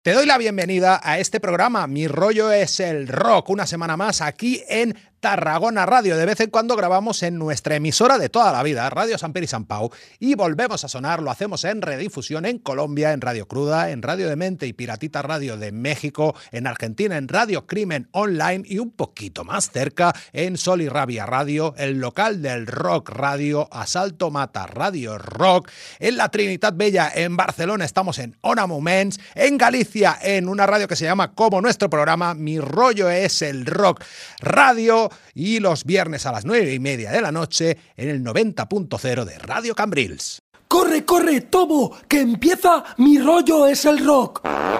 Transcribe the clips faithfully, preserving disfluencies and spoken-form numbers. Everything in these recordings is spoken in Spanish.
Te doy la bienvenida a este programa, Mi Rollo es el Rock, una semana más aquí en Tarragona Radio. De vez en cuando grabamos en nuestra emisora de toda la vida, Radio Sant Pere i Sant Pau, y volvemos a sonar, lo hacemos en redifusión en Colombia, en Radio Cruda, en Radio Demente y Piratita Radio de México, en Argentina, en Radio Crimen Online y un poquito más cerca en Sol y Rabia Radio, el local del Rock Radio, Asalto Mata Radio Rock, en la Trinitat Bella, en Barcelona estamos en Ona Moments, en Galicia en una radio que se llama como nuestro programa, Mi Rollo es el Rock Radio, y los viernes a las nueve y media de la noche en el noventa punto cero de Radio Cambrils. ¡Corre, corre, Tobo! ¡Que empieza Mi Rollo es el Rock!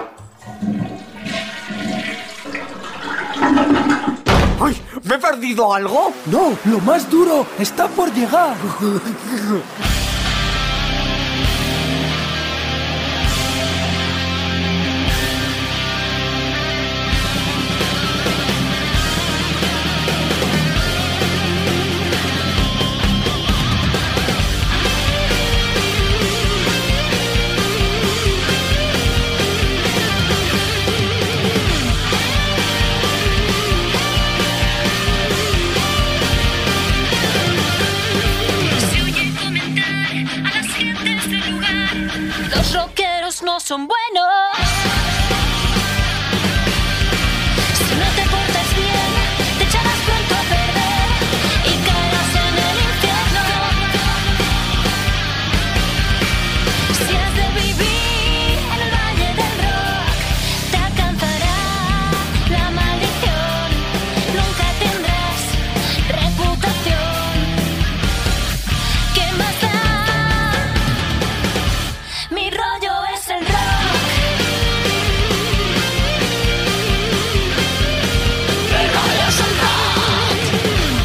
¡Ay! ¿Me he perdido algo? No, lo más duro está por llegar. No son buenos. Si no te portas bien, te echarás pronto a perder y caerás en el infierno. Si has de vivir en el valle del rock, te alcanzará la maldición. Nunca tendrás reputación. ¿Qué más da? Mi rollo es el rock. Mi rollo es el rock.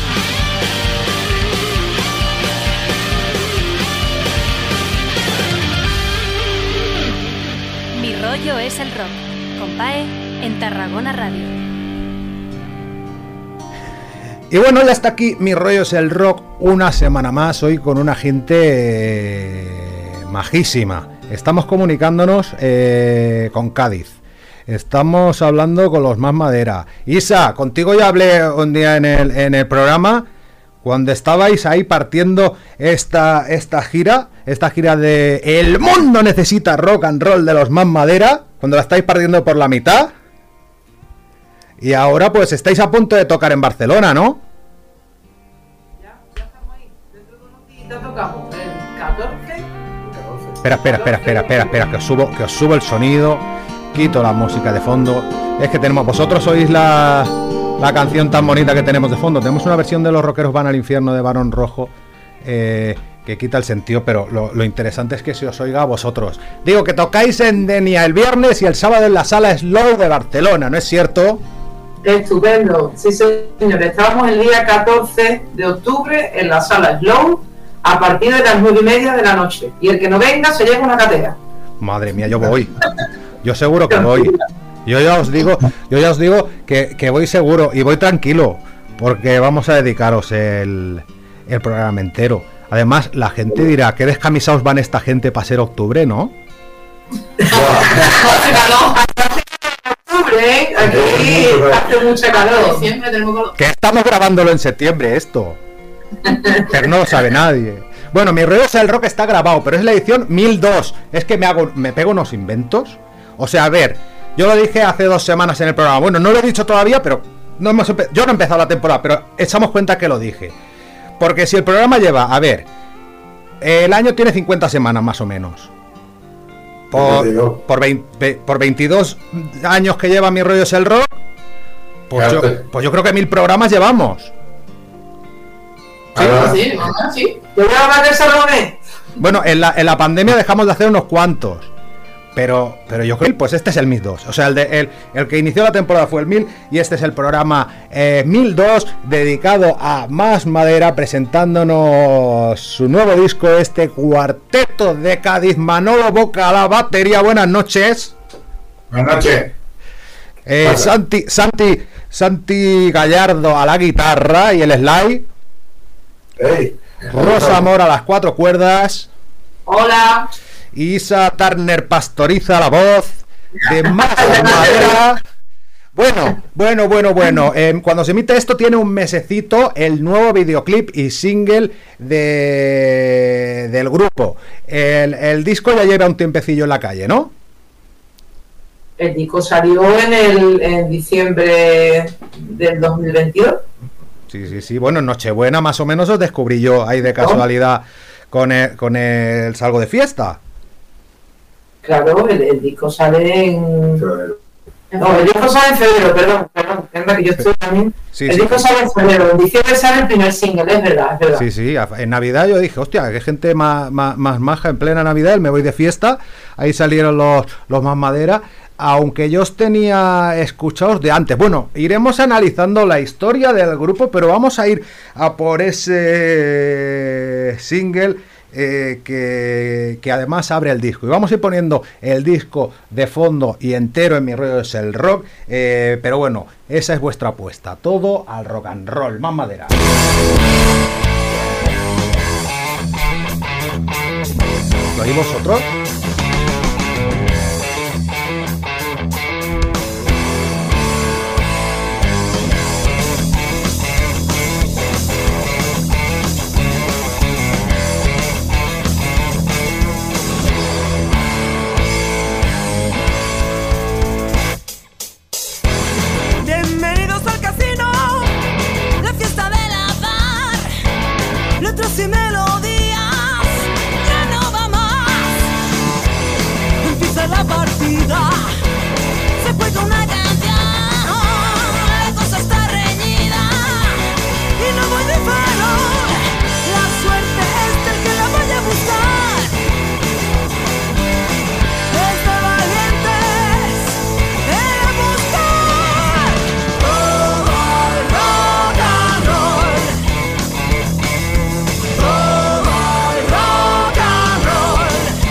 Mi rollo es el rock. Con Pae en Tarragona Radio. Y bueno, ya está aquí Mi Rollo es el Rock, una semana más, hoy con una gente eh, majísima. Estamos comunicándonos eh, con Cádiz. Estamos hablando con los Más Madera. Isa, contigo ya hablé un día en el, en el programa, cuando estabais ahí partiendo esta, esta gira, esta gira de El Mundo Necesita Rock and Roll de los Más Madera, cuando la estáis partiendo por la mitad. Y ahora pues estáis a punto de tocar en Barcelona, ¿no? Ya, ya estamos ahí. Dentro de unos días tocamos el catorce. Espera, espera, espera, espera, espera, espera, que os subo, que os subo el sonido, quito la música de fondo. Es que tenemos, vosotros oís la, la canción tan bonita que tenemos de fondo. Tenemos una versión de Los Rockeros Van al Infierno de Barón Rojo, eh, que quita el sentido, pero lo, lo interesante es que se os oiga a vosotros. Digo que tocáis en Denia el viernes y el sábado en la Sala Slow de Barcelona, ¿no es cierto? Estupendo, sí señor. Estamos el día catorce de octubre en la Sala Slow a partir de las nueve y media de la noche. Y el que no venga se lleva una catera. Madre mía, yo voy. Yo seguro que voy. Yo ya os digo, yo ya os digo que, que voy seguro y voy tranquilo, porque vamos a dedicaros el, el programa entero. Además, la gente dirá, ¿qué descamisados van esta gente para ser octubre, no? Hace calor, octubre, ¿eh? Aquí hace mucho calor. Siempre tenemos que estamos grabándolo en septiembre esto. Pero no lo sabe nadie. Bueno, Mi Rollo es el Rock está grabado, pero es la edición mil dos. Es que me hago, me pego unos inventos. O sea, a ver, yo lo dije hace dos semanas en el programa. Bueno, no lo he dicho todavía, pero no hemos empe- yo no he empezado la temporada, pero echamos cuenta que lo dije. Porque si el programa lleva, a ver, el año tiene cincuenta semanas más o menos. Por, por, veinte, por veintidós años que lleva Mi Rollo es el Rock, pues, yo, pues yo creo que mil programas llevamos. Sí, ah, sí, mamá, sí. ¿Yo voy a hablar de Salomé? Bueno, en la, en la pandemia dejamos de hacer unos cuantos. Pero, pero yo creo que pues este es el mil dos. O sea, el, de, el, el que inició la temporada fue el mil. Y este es el programa eh, mil dos, dedicado a Más Madera, presentándonos su nuevo disco, este Cuarteto de Cádiz. Manolo Boca a la batería. Buenas noches. Buenas noches. Eh, Santi, Santi, Santi Gallardo a la guitarra y el slide. Hey. Rosa Mora a las cuatro cuerdas. Hola. Isa Turner Pastoriza la voz. de más madera. Bueno, bueno, bueno, bueno. Eh, cuando se emite esto tiene un mesecito el nuevo videoclip y single de del grupo. El, el disco ya lleva un tiempecillo en la calle, ¿no? El disco salió en el en diciembre del dos mil veintidós. Sí, sí, sí. Bueno, en Nochebuena más o menos os descubrí yo ahí de casualidad con el, con el Salgo de Fiesta. Claro, el, el disco sale en... No, el disco sale en febrero, perdón, perdón, es verdad que yo estoy también... Sí, el sí. disco sale en febrero, en diciembre sale el primer single, es verdad, es verdad. Sí, sí, en Navidad yo dije, hostia, qué gente más, más, más maja en plena Navidad, me voy de fiesta, ahí salieron los, los Más Madera, aunque yo os tenía escuchados de antes. Bueno, iremos analizando la historia del grupo, pero vamos a ir a por ese single eh, que, que además abre el disco. Y vamos a ir poniendo el disco de fondo y entero en Mi Rollo Es El Rock, eh, pero bueno, esa es vuestra apuesta, todo al rock and roll. Más Madera. ¿Lo oís vosotros? Bienvenidos al casino, la fiesta del azar, letras y melodías, ya no va más. Empieza la partida, se juega una canción, la cosa está reñida y no voy de farol. La suerte es del que la vaya a buscar, es de valientes en buscar todo el rock and roll, todo el rock and roll,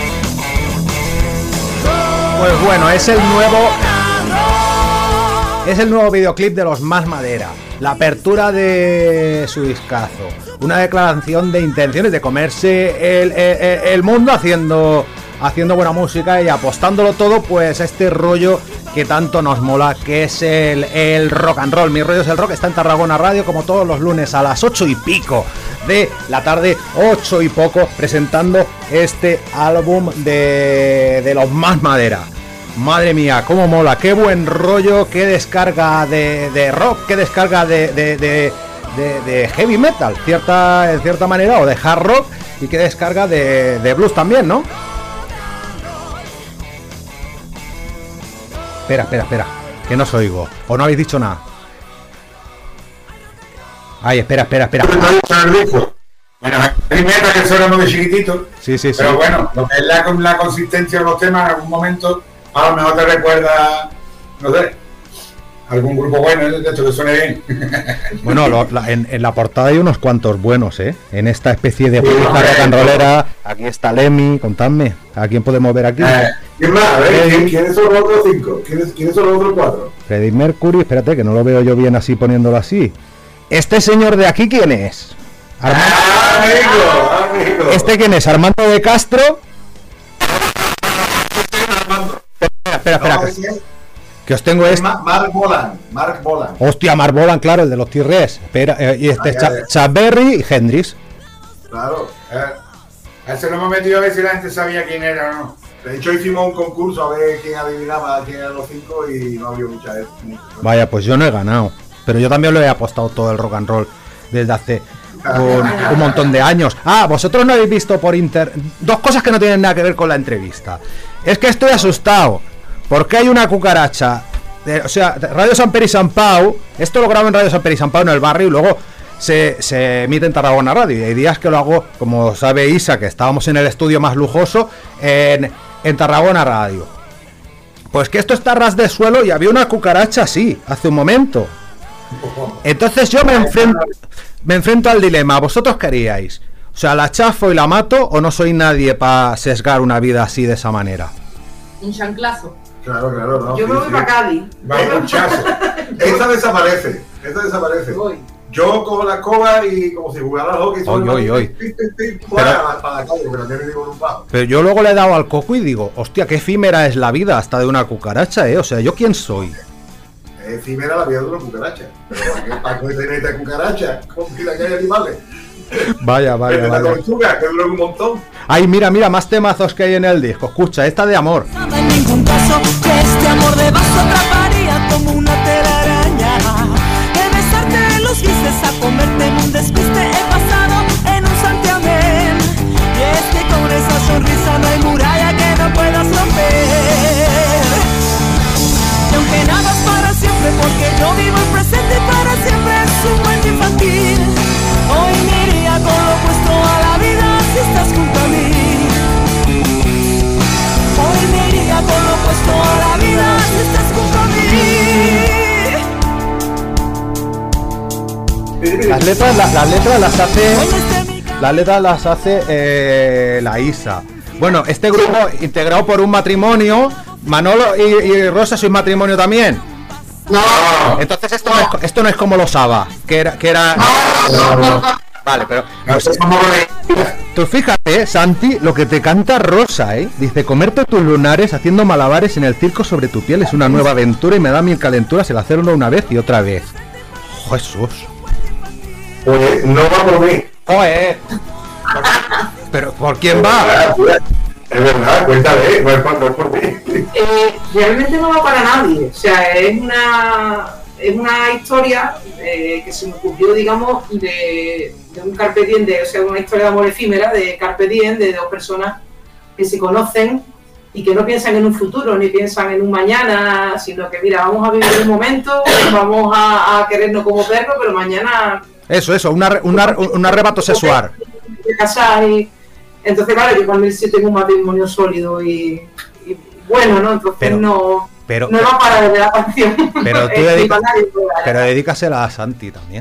Pues bueno, es el nuevo rock and roll. es el nuevo videoclip de los Más Madera, la apertura de su discazo, una declaración de intenciones de comerse el, el, el mundo haciendo haciendo buena música y apostándolo todo pues a este rollo que tanto nos mola, que es el, el rock and roll. Mi Rollo Es El Rock está en Tarragona Radio como todos los lunes a las ocho y pico de la tarde, ocho y poco, presentando este álbum de, de los Más Madera. Madre mía, cómo mola, qué buen rollo, qué descarga de, de rock, qué descarga de, de, de, de, de heavy metal, cierta, en cierta manera, o de hard rock, y qué descarga de, de blues también, ¿no? Espera, espera, espera, que no os oigo, o no habéis dicho nada. Ay, espera, espera, espera. Bueno, hay metas que suenan muy chiquititos, Sí, sí, sí. pero bueno, lo que es la, la consistencia de los temas en algún momento a lo mejor te recuerda, no sé, algún grupo bueno, de hecho que suene bien. Bueno, lo- la- en, en la portada hay unos cuantos buenos, ¿eh? En esta especie de pureza rock and rollera. Aquí está Lemmy, contadme, ¿a quién podemos ver aquí? Eh, ¿Quién más? A ver, Freddy. ¿quién- ¿quiénes son los otros cinco? ¿Quiénes, ¿Quiénes son los otros cuatro? Freddie Mercury, espérate, que no lo veo yo bien así poniéndolo así. ¿Este señor de aquí quién es? Arma- ¡Ah, amigo! ¡Amigo! ¿Este quién es? ¿Armando de Castro? Espera, espera, espera, No, que, ¿quién es? que os tengo este. Ma- Mark Bolan. Mark Bolan. Hostia, Mark Bolan, claro, el de los T-Rex. Espera, eh, y este Ah, ya, Cha- ya. Chuck Berry y Hendrix. Claro. Eh, a ese lo hemos metido a ver si la gente sabía quién era o no. De hecho, hicimos un concurso a ver quién adivinaba quién eran los cinco y no había mucha mucha- Vaya, pues yo no he ganado. Pero yo también lo he apostado todo el rock and roll desde hace un, un montón de años. Ah, vosotros no habéis visto por inter... Dos cosas que no tienen nada que ver con la entrevista. Es que estoy asustado. Porque hay una cucaracha. de- o sea, Radio San Pere y San Pau. Esto lo grabo en Radio San Pere y San Pau en el barrio y luego se, se emite en Tarragona Radio. Y hay días que lo hago, como sabe Isa, que estábamos en el estudio más lujoso, en, en Tarragona Radio. Pues que esto está a ras de suelo y había una cucaracha así, hace un momento. Entonces yo me enfrento, me enfrento al dilema. ¿Vosotros qué haríais? O sea, ¿la chafo y la mato o no soy nadie para sesgar una vida así de esa manera? Un chanclazo. Claro, claro, no. Yo sí, me voy sí. para Cádiz. Va un chazo. Esta desaparece. Esta desaparece. Voy. Yo cojo la escoba y como si jugara al hockey. Oy, oy, oy. Para, para la calle, porque también me digo un bajo. Pero yo luego le he dado al coco y digo, hostia, qué efímera es la vida hasta de una cucaracha, ¿eh? O sea, ¿yo quién soy? Es efímera la vida de una cucaracha. Pero ¿para qué, para qué te metes cucaracha? Con vida que hay animales. Vaya, vaya, La vaya. tortuga, que dura un montón. Ay, mira, mira, más temazos que hay en el disco. Escucha, esta de amor. En ningún caso que este amor de vaso atraparía como una telaraña. De besarte los bices a comerte en un despiste he pasado en un santiamén. Y es que con esa sonrisa no hay muralla que no puedas romper. Y aunque nada es para siempre porque yo vivo el presente y para siempre es un cuento infantil. Hoy me iría con lo opuesto a la vida si estás junto a mí. Hoy me iría con lo opuesto a la vida si estás junto a mí. Las letras, la- las letras las hace. Las letras las hace eh, la Isa. Bueno, este grupo integrado por un matrimonio. Manolo y, y Rosa, ¿sois matrimonio también? No, Entonces esto no es, esto no es como los ABBA, que era, que era. Vale, pero No sé cómo tú fíjate, Santi, lo que te canta Rosa, ¿eh? Dice, comerte tus lunares haciendo malabares en el circo sobre tu piel es una nueva aventura y me da mil calenturas el hacerlo una vez y otra vez. Jesús. Pues no va por mí. Joder. Pero ¿por quién va? Es verdad, cuéntale, no es por, no es por mí. eh, realmente no va para nadie. O sea, es una, es una historia eh, que se me ocurrió, digamos, de, de un carpe diem, de, o sea, una historia de amor efímera, de carpe diem, de dos personas que se conocen y que no piensan en un futuro, ni piensan en un mañana, sino que, mira, vamos a vivir un momento, vamos a, a querernos como perros, pero mañana... Eso, eso, un arre- un ar- un arrebato sexual. de casar y entonces claro, yo también sí tengo un matrimonio sólido y, y bueno, ¿no? Entonces Pero- no, pero- no va para de la canción. Pero tú Eh, ni dedica- para nadie, pero vale. Pero dedícasela a Santi también.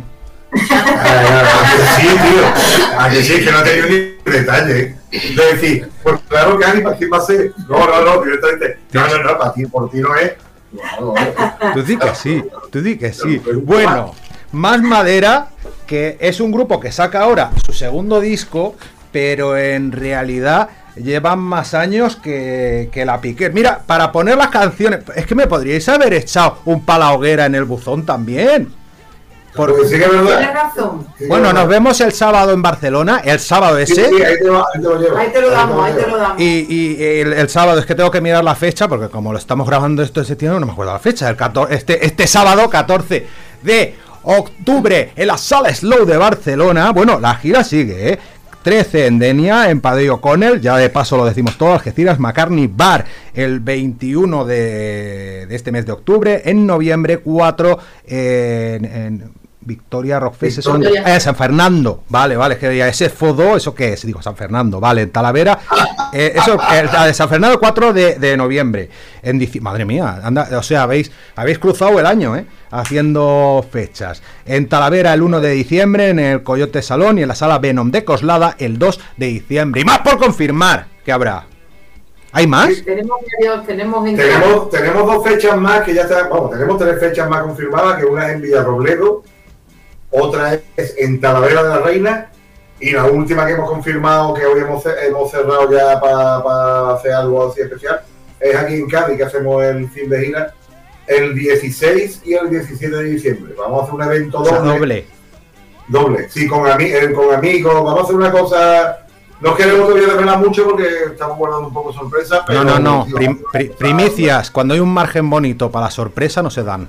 Sí, tío. A que sí, que no te dio ni detalle. De decir, pues claro que Ani, ¿para quién va a ser? No, no, no, directamente. No, no, no, para ti, por ti no es. No, no. Tú di que sí, tú di que sí. Bueno, Más Madera, que es un grupo que saca ahora su segundo disco, pero en realidad llevan más años que, que la Piquer. Mira, para poner las canciones, es que me podríais haber echado un pala hoguera en el buzón también. Por- Porque sí que es Tienes verdad. razón. Sí, Bueno, que es nos verdad. vemos el sábado en Barcelona, el sábado Sí, ese. sí, ahí te, lo, ahí te lo llevo. Ahí te lo damos, ahí te lo llevo. damos. Y, y el, el sábado es que tengo que mirar la fecha, porque como lo estamos grabando esto en septiembre, no me acuerdo la fecha. El catorce, este, este sábado catorce de octubre en la Sala Slow de Barcelona. Bueno, la gira sigue, ¿eh? trece en Denia, en Padre O'Connell, ya de paso lo decimos todo, Algeciras, McCartney Bar, el veintiuno de, de este mes de octubre, en noviembre cuatro eh, en, en Victoria Rockfest, eso en- Victoria. eh, San Fernando, vale, vale, es que ya ese Fodo, ¿eso qué es? Digo, San Fernando, vale, en Talavera, eh, eso, el, la de San Fernando, cuatro de, de noviembre, en dici- madre mía, anda, o sea, habéis, habéis cruzado el año, ¿eh? Haciendo fechas. En Talavera el uno de diciembre, en el Coyote Salón y en la Sala Venom de Coslada el dos de diciembre. Y más por confirmar que habrá. ¿Hay más? Tenemos varios, tenemos en Tenemos, tenemos dos fechas más que ya están, vamos, tenemos tres fechas más confirmadas, que una es en Villarrobledo, otra es en Talavera de la Reina, y la última que hemos confirmado, que hoy hemos, ce- hemos cerrado ya para hacer algo así especial, es aquí en Cádiz, que hacemos el fin de gira, el dieciséis y el diecisiete de diciembre. Vamos a hacer un evento O sea, doble. doble. Doble, sí, con, ami- eh, con amigos, vamos a hacer una cosa... No queremos todavía revelar mucho porque estamos guardando un poco sorpresa, pero... No, no, no. sí, Prim- vamos a hacer pri- una cosa- primicias, cuando hay un margen bonito para la sorpresa, no se dan.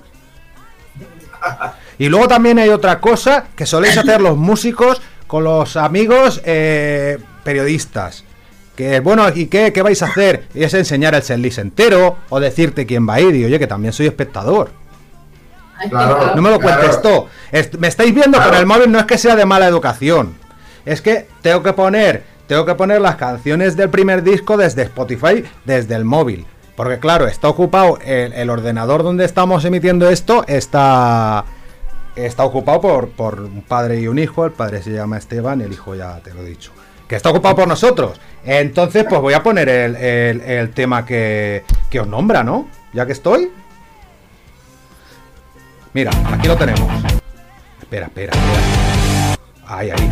Y luego también hay otra cosa que soléis hacer los músicos con los amigos eh, periodistas. Que bueno, ¿y qué, qué vais a hacer? Y es enseñar el setlist entero o decirte quién va a ir. Y oye, que también soy espectador. Claro. No me lo Claro. cuentes tú. Est- me estáis viendo Claro. con el móvil, no es que sea de mala educación. Es que tengo que poner, tengo que poner las canciones del primer disco desde Spotify, desde el móvil. Porque claro, está ocupado el, el ordenador donde estamos emitiendo esto, está, está ocupado por, por un padre y un hijo. El padre se llama Esteban, el hijo ya te lo he dicho. Que está ocupado por nosotros. Entonces, pues voy a poner el, el- el tema que, que os nombra, ¿no? Ya que estoy. Mira, aquí lo tenemos. Espera, espera, espera. Ahí, ahí.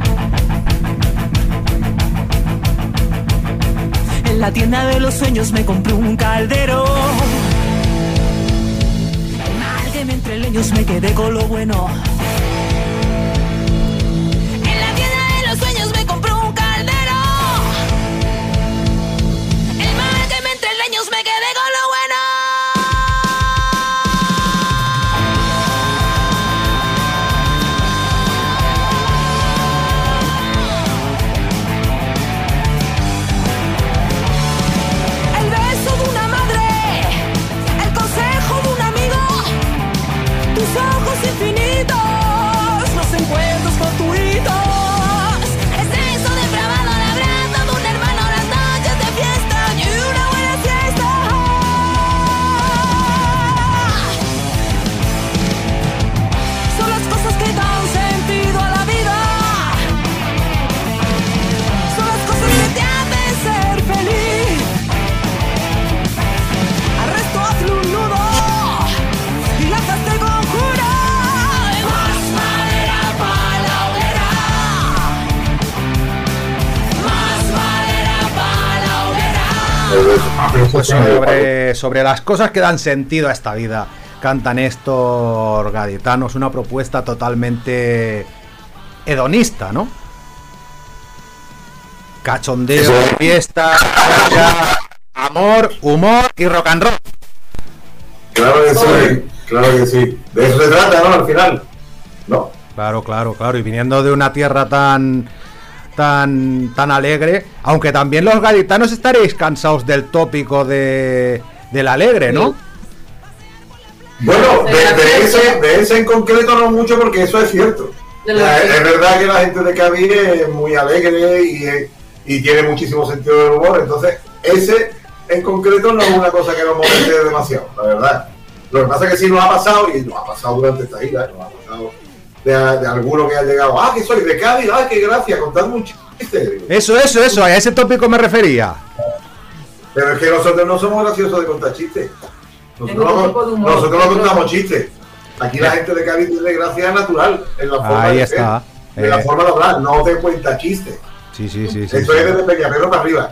En la tienda de los sueños me compré un caldero. Alguien entre leños me quedé con lo bueno. En la tienda de los sueños me compré un caldero. El mal que me entre leños me quedé con lo bueno. El beso de una madre, el consejo de un amigo, tus ojos infinitos, los encuentros fortuitos. Es eso depravado al abrazo de un hermano, las noches de fiesta y una buena siesta. Son las cosas que dan sentido a la vida. Son las cosas que te hacen ser feliz. Al resto hazle un nudo y lanzas este conjuro. Más madera para la hoguera. Más madera para la hoguera. Pues sobre, sobre las cosas que dan sentido a esta vida, canta Néstor Gaditanos, una propuesta totalmente hedonista, ¿no? Cachondeo, fiesta, fiesta, amor, humor y rock and roll. Claro que sí, claro que sí. De eso se trata, ¿no? Al final. No. Claro, claro, claro. Y viniendo de una tierra tan tan tan alegre, aunque también los gaditanos estaréis cansados del tópico de del alegre, ¿no? Bueno, de, de ese, de ese en concreto no mucho, porque eso es cierto. De O lo sea, que- es verdad que la gente de Cádiz es muy alegre y, es- y tiene muchísimo sentido del humor, entonces ese en concreto no es una cosa que nos moleste demasiado, la verdad. Lo que pasa es que sí nos ha pasado, y nos ha pasado durante esta gira, nos ha pasado de, de alguno que ha llegado, ah, que soy de Cádiz, ah, qué gracia, contadme un chiste. Digo, Eso, eso, eso, a ese tópico me refería. pero es que nosotros no somos graciosos de contar chistes. Nosotros, otro no, tipo de humor, nosotros no otro- contamos chistes. Aquí la gente de Cádiz tiene gracia natural en la forma Ahí de está. ser, en la Eh. forma de hablar, no te cuenta chistes. Sí, sí, sí, sí. Eso sí. es desde Peñaperro para arriba.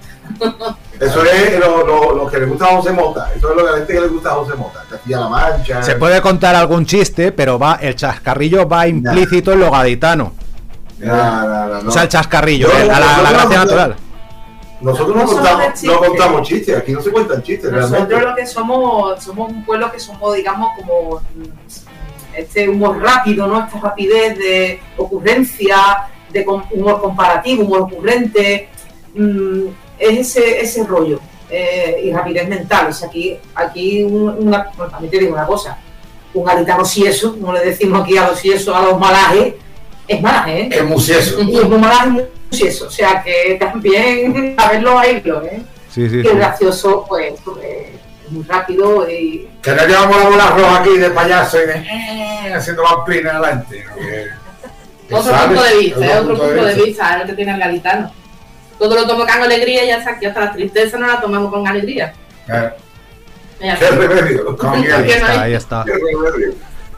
Eso es lo, lo, lo que le gusta a José Mota. Eso es lo que a la gente que le gusta a José Mota. Castilla-La Mancha. Se puede contar algún chiste, pero va el chascarrillo va implícito en lo gaditano. No, no, no, no. O sea, el chascarrillo, No, eh, la, la- la nosotros gracia no- natural. Nosotros no, No somos contamos, de no chistes. contamos chistes. Aquí no se cuentan chistes Nosotros realmente. lo que somos, somos un pueblo que somos, digamos, como mm, este humor rápido, ¿no? Esta rapidez de ocurrencia, de com- humor comparativo, humor ocurrente, mm, es ese, ese rollo eh, y rapidez mental. O sea, aquí, aquí un- una, bueno, también te digo una cosa, un gaditano sieso, como le decimos aquí a los siesos, a los malajes, es malaje, ¿eh? Es muy cieso. Y es muy malaje, muy sieso. O sea, que también saberlo a ello, ¿eh? Sí, sí, Que sí. es gracioso, pues, pues, es muy rápido y Que no llevamos la bola roja aquí de payaso y de eh, haciendo vampirina adelante. ¿no? Que- que Otro sabes, punto de vista, otro es otro punto de vista, es el que tiene el gaditano. Todo lo tomo con alegría y ya está, aquí hasta la tristeza no la tomamos con alegría. Eh, Ya ¿Qué está. remedio? Con Ahí miel. Porque no está, hay- ahí está. ¿Qué remedio?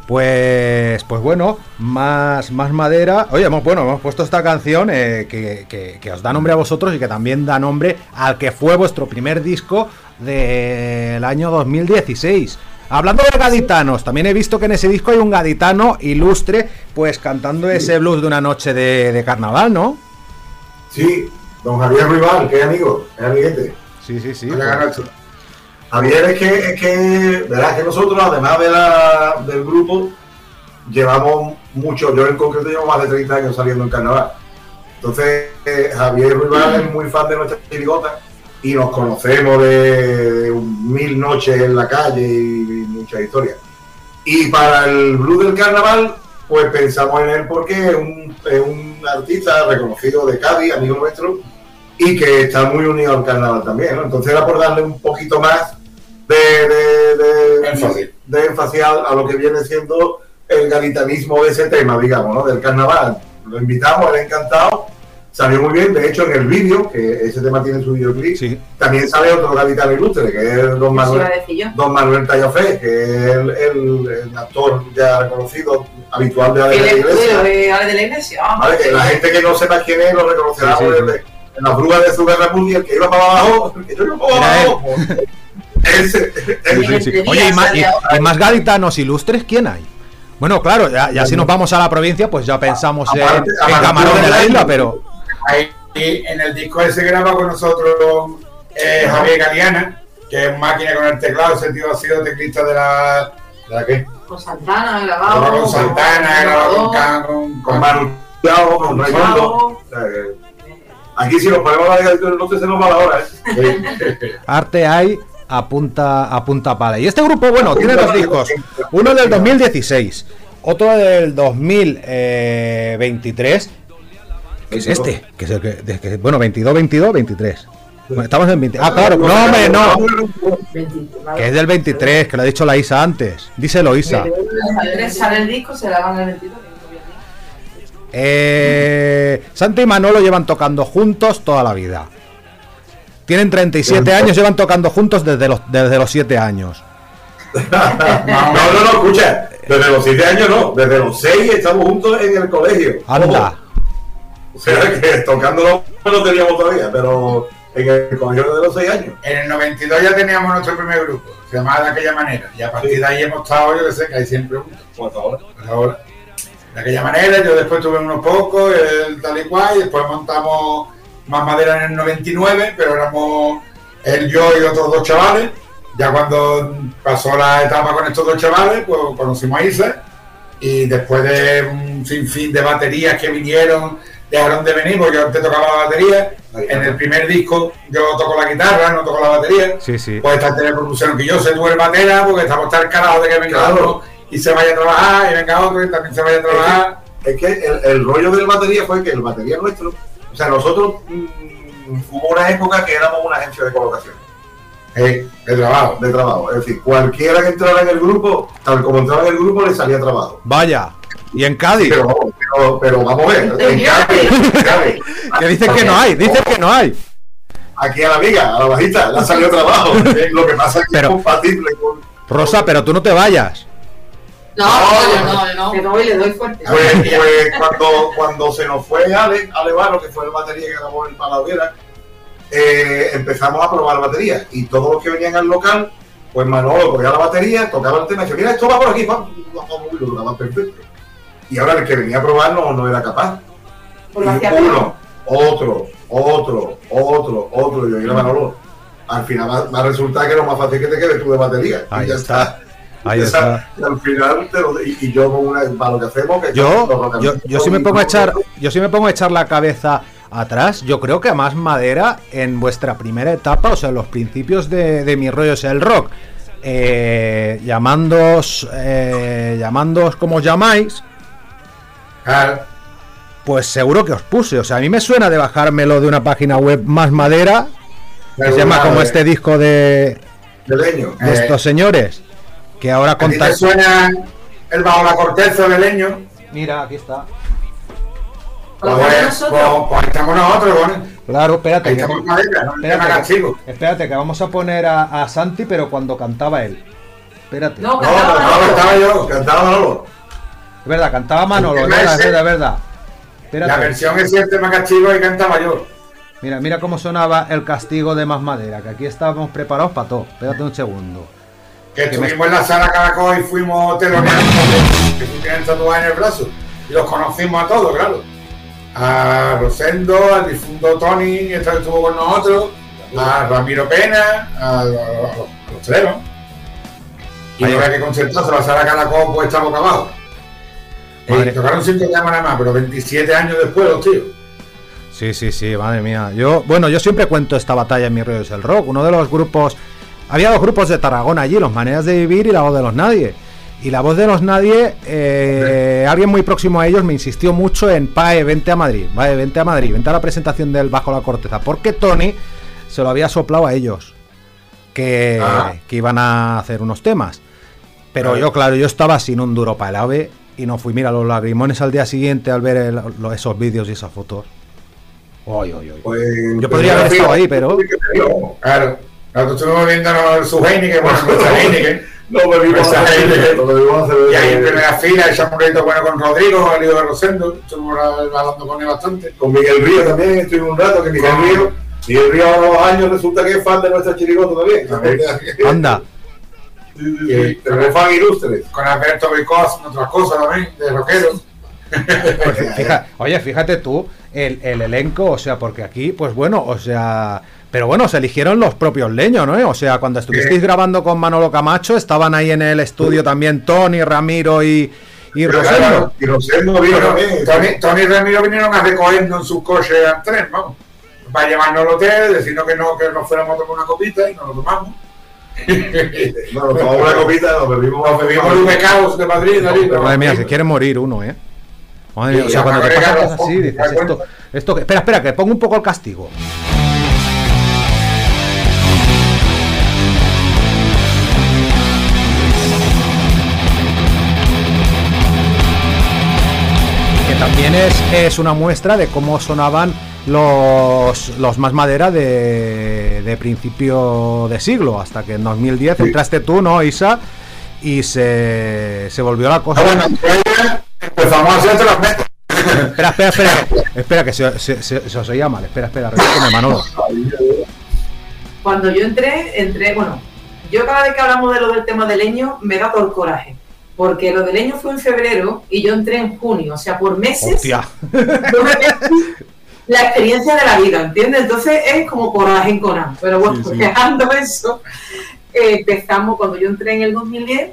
Pues, pues bueno, más, más madera. Oye, hemos, bueno, hemos puesto esta canción eh, que, que- que os da nombre a vosotros y que también da nombre al que fue vuestro primer disco del año dos mil dieciséis. Hablando de gaditanos, también he visto que en ese disco hay un gaditano ilustre, pues cantando ese blues de una noche de, de carnaval, ¿no? Sí, don Javier Rival, que es amigo, es amiguete. Sí, sí, sí. Le gana esto. Javier es que, es que, verás que nosotros, además de la, del grupo, llevamos mucho, yo en concreto llevo más de treinta años saliendo en carnaval. Entonces, eh, Javier Rival es muy fan de nuestra chirigota y nos conocemos de, de un mil noches en la calle y, y muchas historias. Y para el blues del carnaval, pues pensamos en él porque es un, es un artista reconocido de Cádiz, amigo nuestro, y que está muy unido al carnaval también, ¿no? Entonces era por darle un poquito más de, de, de, Énfasis. de énfasis a, a lo que viene siendo el gaditanismo de ese tema, digamos, ¿no? Del carnaval. Lo invitamos, él encantado, salió muy bien. De hecho, en el vídeo, que ese tema tiene su videoclip, Sí. también sale otro gaditano ilustre, que es don eso iba Manuel, a decir yo. don Manuel Tallafé, que es el, el- el actor ya reconocido habitual de Ale El de la escudero Iglesia. de Ale de la Iglesia. Vale, que la gente que no sepa quién es lo reconocerá Sí, sí, por el- sí. en las brujas de su guerra mundial, que iba para abajo, el que yo iba para Era él. abajo. Ese, ese. Sí, sí. Oye, ¿y más, y, y más gaditanos ilustres quién hay? Bueno, claro, ya, ya si nos vamos a la provincia, pues ya pensamos en, Aparte- en aparte Camarón de la de- Isla, pero... Ahí en el disco ese graba con nosotros eh, Javier Galeana, que es máquina con el teclado, ese tío ha sido teclista de la... ¿De la qué? Con Santana, Graba grabado. con Santana, graba con, Can- con, Con con Manu Chao, con Raimundo. O sea, que aquí si nos ponemos a la no sé, se nos va la hora, ¿eh? Arte hay a punta, a punta pala. Y este grupo, bueno, tiene dos discos. Uno del dos mil dieciséis, otro del dos mil veintitrés. ¿Qué es este? Que es el que, de- que- bueno, veintidós, veintidós, veintitrés. Bueno, estamos en veinte. Ah, claro, no, hombre, no. Que es del veintitrés, que lo ha dicho la Isa antes. Díselo, Isa. Sale el disco, se la van el veintidós. Eh, Santi y Manolo llevan tocando juntos toda la vida. Tienen treinta y siete años, llevan tocando juntos desde los desde los siete años. No, no, no, escucha. Desde los siete años no, desde los seis estamos juntos en el colegio. Anda. Ojo. O sea que tocándolo no lo teníamos todavía, pero en el colegio desde los seis años. En el noventa y dos ya teníamos nuestro primer grupo, se llamaba de aquella manera, y a partir de ahí hemos estado, yo que sé, que hay siempre juntos. Como hasta ahora. Hasta ahora. De aquella manera, yo después tuve unos pocos, el tal y cual, y después montamos Más Madera en el noventa y nueve, pero éramos él, yo y otros dos chavales. Ya cuando pasó la etapa con estos dos chavales, pues conocimos a Isa, y después de un sinfín de baterías que vinieron, dejaron de venir, porque yo antes tocaba la batería. En el primer disco yo toco la guitarra, no toco la batería. Sí, sí. Pues esta teleproducción que yo sé tú eres batera, porque estamos tan carajo de que venga Claro. otro y se vaya a trabajar, y venga otro y también se vaya a trabajar. Es que el, el rollo del batería fue que el batería nuestro, o sea, nosotros mm, hubo una época que éramos una agencia de colocación, Eh, de trabajo. de trabajo. Es decir, cualquiera que entrara en el grupo, tal como entraba en el grupo, le salía trabajo. Vaya. Y en Cádiz, Pero, vamos- pero, pero vamos a ver, en En Cádiz, en Cádiz, que dicen que no hay, dicen que no hay. aquí a la amiga, a la bajita, le ha salido trabajo. Lo que pasa es que Pero- es compatible con. Rosa, pero tú no te vayas. No, no, no, no. Le doy, le doy fuerte. Pues, pues cuando, cuando se nos fue Ale, Ale Varo, que fue el batería que grabó en Paladera, eh, empezamos a probar batería. Y todos los que venían al local, pues Manolo cogía la batería, tocaba el tema y decía, mira, esto va por aquí, va, y lo grababa perfecto. Y ahora el que venía a probar no, no era capaz. Pues lo Y hacía uno, mejor. otro, otro, otro, otro, y yo era Manolo. Al final va, va a resultar que lo más fácil que te quede tú de batería. Ahí Y ya está. Ahí Y esa- está. y al final, te lo- y, y yo con una, para lo que hacemos, que Yo, los yo, yo si me pongo a echar, yo si me pongo a echar la cabeza atrás, yo creo que a Más Madera en vuestra primera etapa, o sea, en los principios de, de Mi Rollo es el Rock, eh, llamándoos, eh, llamándoos como os llamáis, Claro. pues seguro que os puse. O sea, a mí me suena de bajármelo de una página web Más Madera, que se llama como este disco de, de leño. de estos señores, que ahora ¿A ti te contáis. suena el bajo la corteza de leño? Mira, aquí está. Pues Pues, pues, nosotros. pues ahí estamos nosotros, ¿no? Claro, espérate. Ahí que- estamos en madera, no me Espérate, castigo. espérate, que vamos a poner a, a Santi, pero cuando cantaba él. Espérate. No, No, cantaba no, Manolo. estaba yo. Cantaba Manolo. Es verdad, cantaba Manolo, es El tema verdad, es ese- verdad, es verdad. La Espérate. versión es el tema castigo y cantaba yo. Mira, mira cómo sonaba el castigo de Más Madera, que aquí estábamos preparados para todo. Espérate un segundo. Que Que me- estuvimos en la sala Caracol y fuimos teloneando, que tú tienes tatuaje en el brazo. Y los conocimos a todos, claro. A Rosendo, al difunto Tony, que estuvo con nosotros, a Ramiro Pena, a, a- a los a los tres, ¿no? Y Ahí va. ahora que concertarse la sala Caracol pues está boca abajo. Madre- Y tocaron cinco temas nada más, pero veintisiete años después los tíos. Sí, sí, sí, madre mía. Yo, bueno, yo siempre cuento esta batalla en Mi Rollo es el Rock. Uno de los grupos. Había dos grupos de Tarragona allí, Los Maneras de Vivir y La Voz de los Nadie. Y La Voz de los Nadie, eh, alguien muy próximo a ellos me insistió mucho en Pae, vente a Madrid, vale, vente a Madrid, vente a la presentación del Bajo la Corteza, porque Tony se lo había soplado a ellos, que, Ah. que iban a hacer unos temas. Pero Claro. yo, claro, yo estaba sin un duro para el AVE y no fui. Mira, los lagrimones al día siguiente al ver el- lo- esos vídeos y esas fotos. Oy, oy, oy. Pues, Yo podría haber estado ahí, pero- Claro, nosotros estuvimos viendo su Heineken, bueno, nuestra Heineken, Nos bebimos Pues a ahí, hacer- nos bebimos a hacer- Y ahí en primera fila echamos un ratito bueno con Rodrigo, el hijo de Rosendo, estuvimos hablando con él bastante. Con Miguel Río también estuvimos un rato, que Miguel Con- Río, Miguel Río a los años resulta que es fan de nuestra chirigota también. También. Anda. Sí, sí, sí, tenemos fan ilustres. Con Alberto Bricó haciendo otras cosas también, de rockeros. Pues fija- oye, fíjate tú, el, el elenco, o sea, porque aquí, pues bueno, o sea, pero bueno, se eligieron los propios leños, ¿no? O sea, cuando estuvisteis grabando con Manolo Camacho, estaban ahí en el estudio también Tony, Ramiro y, y Pero Rosendo. claro, y Rosendo vino Bueno, también. Tony, Tony y Ramiro vinieron a recogernos en su coche al tren, vamos. Para llevarnos al hotel, decirnos que no, que nos fuéramos a tomar una copita y nos lo tomamos. No, nos tomamos una copita, nos bebimos Nos bebimos el Becaos de Madrid, David. Madre mía, se quiere morir uno, ¿eh? Madre mía, Sí, o sea, cuando te agregar pasan los cosas así, focos, dices, ¿te das esto, cuenta? esto, que- espera, espera, que pongo un poco el castigo. Que también es, es una muestra de cómo sonaban los, los Más Madera de, de principio de siglo, hasta que en dos mil diez entraste tú, ¿no, Isa? Y se, se volvió la cosa. Ah, bueno, pues ya empezamos a hacer otras metas. Espera, espera, espera, espera, que se, se, se, se os oía mal. Espera, espera, repíteme, Manolo. Cuando yo entré, entré, bueno, yo cada vez que hablamos de lo del tema de leño, me da por coraje. Porque lo de leño fue en febrero y yo entré en junio, o sea, por meses. Hostia. yo me perdí la experiencia de la vida, ¿entiendes? Entonces es como coraje en Conan. Pero bueno, Sí, sí. dejando eso, eh, empezamos, cuando yo entré en el dos mil diez,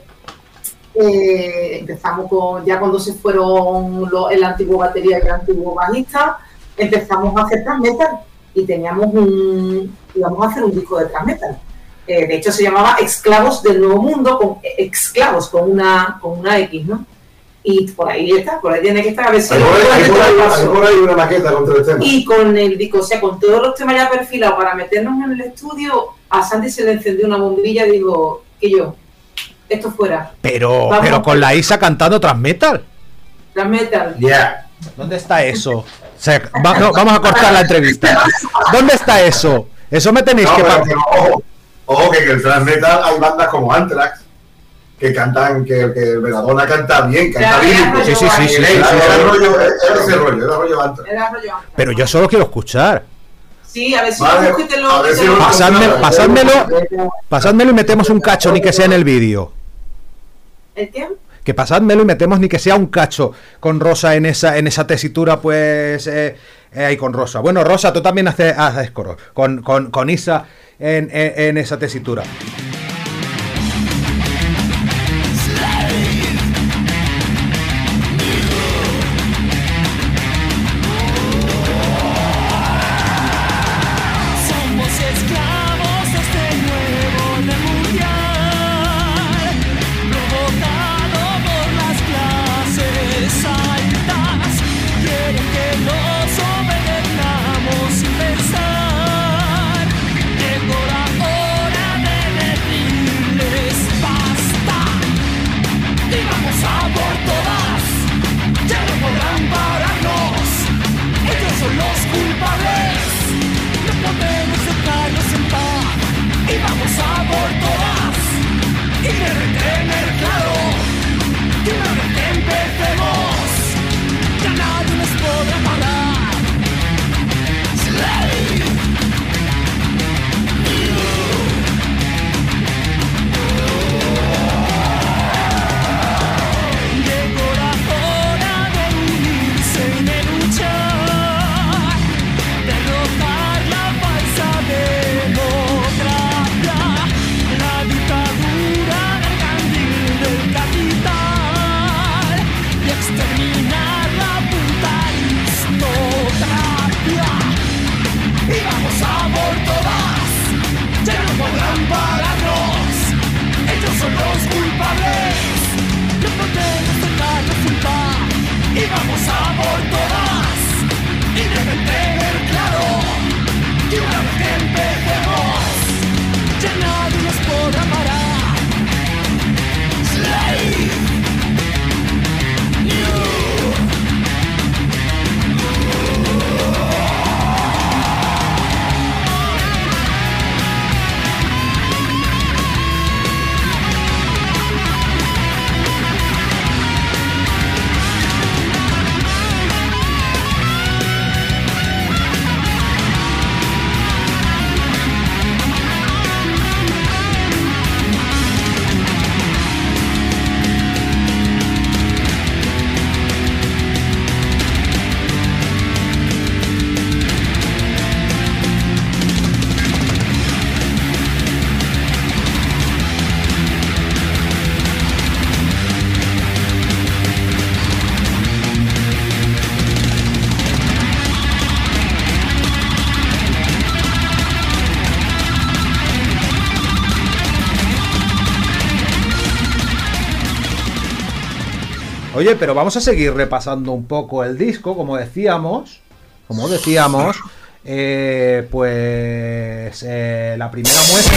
eh, empezamos con, ya cuando se fueron los, el antiguo batería y el antiguo bajista, empezamos a hacer thrash metal y teníamos un, íbamos a hacer un disco de thrash metal. Eh, de hecho se llamaba Esclavos del Nuevo Mundo, con Esclavos, con una, con una X, ¿no? Y por ahí está, por ahí tiene que estar, a ver si Hay lo por ahí- puedo hay por hacer ahí- todo el hay paso. por ahí una maqueta con tres temas. Y con el disco, o sea, con todos los temas ya perfilados para meternos en el estudio, a Sandy se le encendió una bombilla y digo, que yo, esto fuera, Pero, Vamos. pero con la Isa cantando Thrash Metal. thrash metal. Ya. ¿Dónde está eso? O sea, va- no, vamos a cortar la entrevista. ¿Dónde está eso? Eso me tenéis No, que pero, pa- pero ojo, ojo que en el thrash metal hay bandas como Anthrax que cantan, que, que Veladona canta bien, canta Ya, ya, lírico. ya, Sí, sí, sí, sí, Era- sí, era sí, el sí. rollo, era ese rollo, era rollo Anthrax. Era rollo. Pero yo solo quiero escuchar. Sí, a ver si Vale, lo busco y te lo- a ver te si lo- lo- Pasadme- pasádmelo, pasádmelo y metemos un cacho, ni que sea en el vídeo. ¿El qué? Que pasádmelo y metemos ni que sea un cacho con Rosa en esa en esa tesitura, pues eh, eh, ahí con Rosa. Bueno, Rosa, tú también haces, haces coro. Con, con, con Isa en, en, en esa tesitura. Somos esclavos de este nuevo orden mundial, provocado por las clases altas. Quieren que nos obedezcamos sin pensar. Llegó la hora de decirles basta. Y vamos a por todas, ya no podrán pararnos. Ellos son los culpables. No podemos dejarlos en paz y vamos a por todas y deben tener claro que una vez que empecemos ya nadie nos podrá parar. Slave. Llegó la hora de unirse y de luchar, derrotar la falsa democracia, la dictadura del candil del capital y exterminar la puta aristocracia. Y vamos a por todas, ya no podrán pararnos, ellos son los culpables, no podemos dejarlos en paz. Y vamos a por todas, y deben tener claro que una vez que empecemos ya nadie nos podrá parar. Slave. Oye, pero vamos a seguir repasando un poco el disco, como decíamos, como decíamos, eh, pues eh, la primera muestra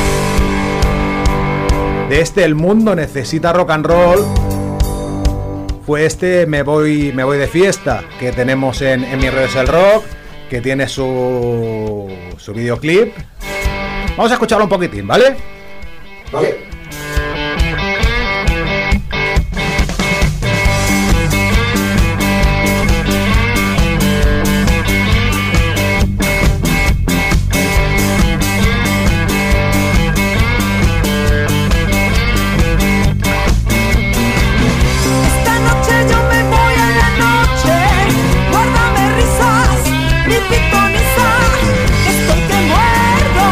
de este El Mundo Necesita Rock and Roll fue este Me Voy, me voy de Fiesta, que tenemos en, en Mi Rollo es el Rock, que tiene su, su videoclip. Vamos a escucharlo un poquitín, ¿vale? Vale. Esta noche yo me voy a la noche, guárdame risas, ni pitoniza, estoy que muerdo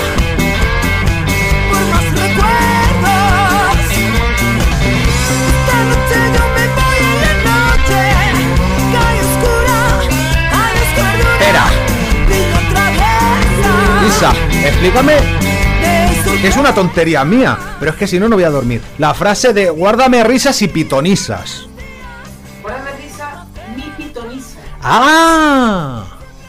por más recuerdos. Esta noche yo me voy a la noche, calle oscura, a la escuela. Espera. Niño traviesa. Isa, explícame. Que es una tontería mía, pero es que si no, no voy a dormir. La frase de guárdame risas y pitonisas. Guárdame risa, mi pitoniza. ¡Ah!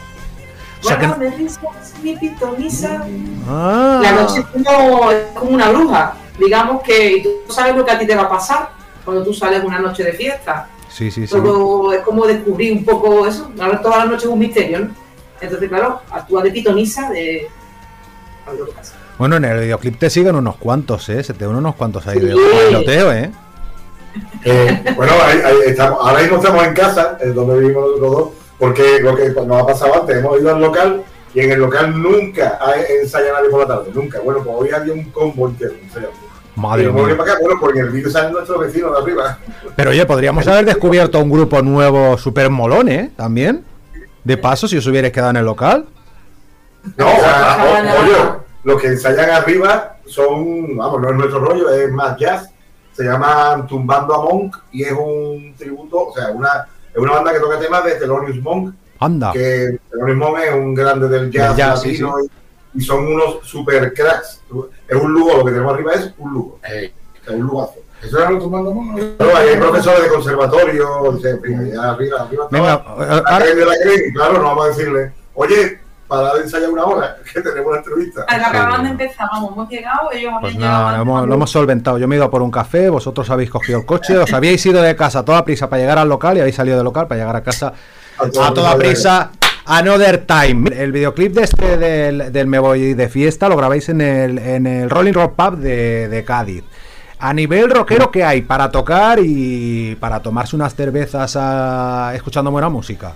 O sea que no- Guárdame risa, mi pitoniza. Ah. La noche es como, es como una bruja. Digamos que y tú sabes lo que a ti te va a pasar cuando tú sales una noche de fiesta. Sí, sí, sí. Todo es como descubrir un poco eso. Ahora todas las noches es un misterio, ¿no? Entonces, claro, actúa de pitoniza de... a ver lo que pasa. Bueno, en el videoclip te siguen unos cuantos, ¿eh? Se te unen unos cuantos ahí de Sí. bailoteo, ¿eh? Eh, bueno, ahí, ahí estamos, ahora mismo estamos en casa, en donde vivimos los dos, porque lo que nos ha pasado antes, hemos ido al local y en el local nunca hay ensaya nadie por la tarde, nunca. Bueno, pues hoy había un combo entero ensayando. Madre Y nos volvemos mía. para acá, bueno, porque en el vídeo salen nuestros vecinos de arriba. Pero oye, podríamos haber descubierto un grupo nuevo super molón, ¿eh? También. De paso, si os hubierais quedado en el local. No, o sea, o- oye, los que ensayan arriba son, vamos, no es nuestro rollo, es más jazz. Se llaman Tumbando a Monk y es un tributo, o sea, una, es una banda que toca temas de Thelonious Monk. Anda. Que Thelonious Monk es un grande del jazz, Del jazz, sí, latino Y, y son unos super cracks. Es un lujo, lo que tenemos arriba es un lujo. Es un lujazo. ¿Eso era lo Tumbando Monk? No, ahí hay profesores de conservatorio, dice, en fin, allá arriba, arriba. Venga, estaba eh, la ahora- que de la que, y claro, no vamos a decirle, oye, para de ensayar una hora, que tenemos una entrevista. Acaban de empezar, vamos, hemos llegado, ellos Pues habían llegado nada, antes. hemos- lo hemos solventado. Yo me he ido a por un café, vosotros habéis cogido el coche, os habíais ido de casa a toda prisa para llegar al local y habéis salido del local para llegar a casa a toda prisa. Another Time. El videoclip de este del, del Me Voy de Fiesta lo grabáis en el, en el Rolling Rock Pub de, de Cádiz. A nivel rockero, ¿qué hay para tocar y para tomarse unas cervezas a- escuchando buena música?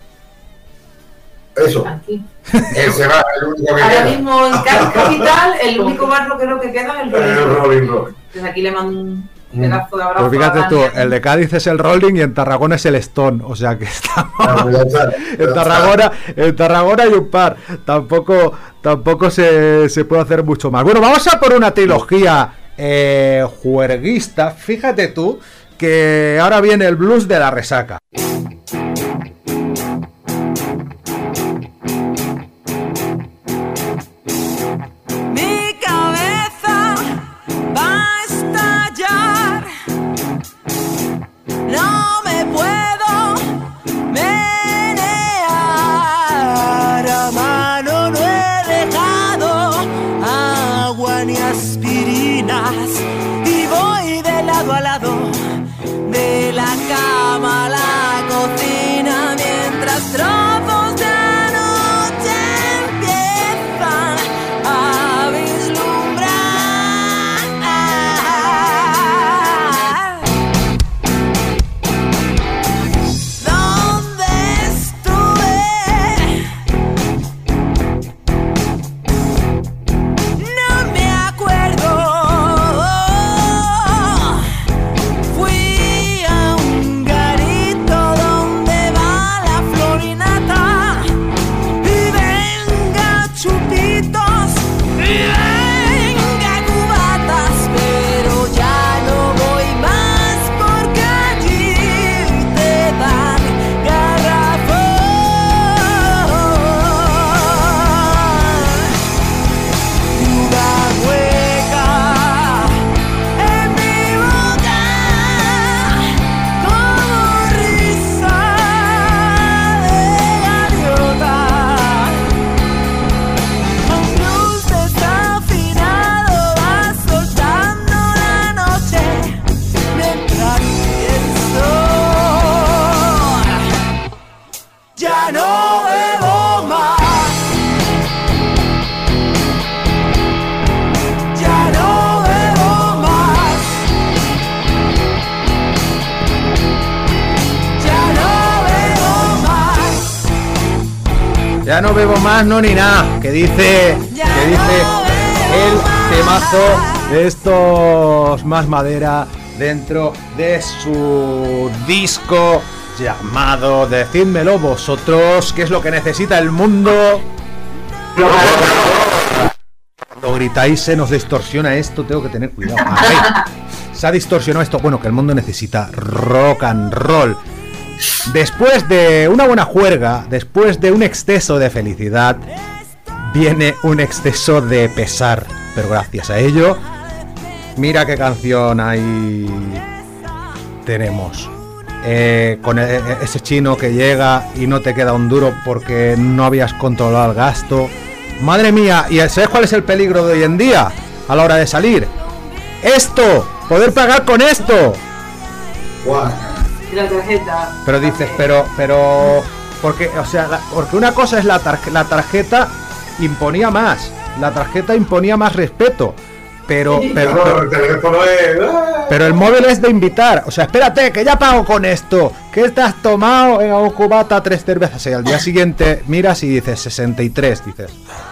Eso. Aquí. Ese va, el único que Ahora queda. mismo en Cádiz Capital, el único bar rockero que queda es el El Rolling Rock. Rolling Rock. Desde aquí le mando un pedazo de abrazo. Pues fíjate a tú, Dani. el de Cádiz es el Rolling y en Tarragona es el Stone. O sea que estamos... Ah, pues ya está, ya En está. Tarragona, en Tarragona hay un par. Tampoco, tampoco se, se puede hacer mucho más. Bueno, vamos a por una trilogía eh, juerguista. Fíjate tú que ahora viene el blues de la resaca. Mi cabeza va a estallar. No me puedo menear. A mano no he dejado agua ni aspirinas. Y voy de lado a lado, de la cama a la cocina, mientras trozos de noche empiezan a vislumbrar. ¿Dónde estuve? No me acuerdo. Fue ya no bebo más, no ni nada. Que dice, que dice el temazo de estos Más Madera dentro de su disco llamado Decídmelo vosotros, ¿qué es lo que necesita el mundo? Cuando gritáis se nos distorsiona esto, tengo que tener cuidado. Ahí. Se ha distorsionado esto. Bueno, que el mundo necesita rock and roll. Después de una buena juerga, después de un exceso de felicidad, viene un exceso de pesar. Pero gracias a ello, mira qué canción ahí tenemos. Eh, con e- ese chino que llega y no te queda un duro porque no habías controlado el gasto. Madre mía, ¿y sabes cuál es el peligro de hoy en día a la hora de salir? Esto, poder pagar con esto. Guau. La tarjeta. Pero dices, pero, pero, porque, o sea, la- porque una cosa es la, tar- la tarjeta imponía más, la tarjeta imponía más respeto, pero, pero, Claro, pero, el teléfono es. ¡ah! pero el móvil es de invitar, o sea, espérate, que ya pago con esto, que te has tomado en un cubata tres cervezas y al día siguiente miras y dices sesenta y tres, dices,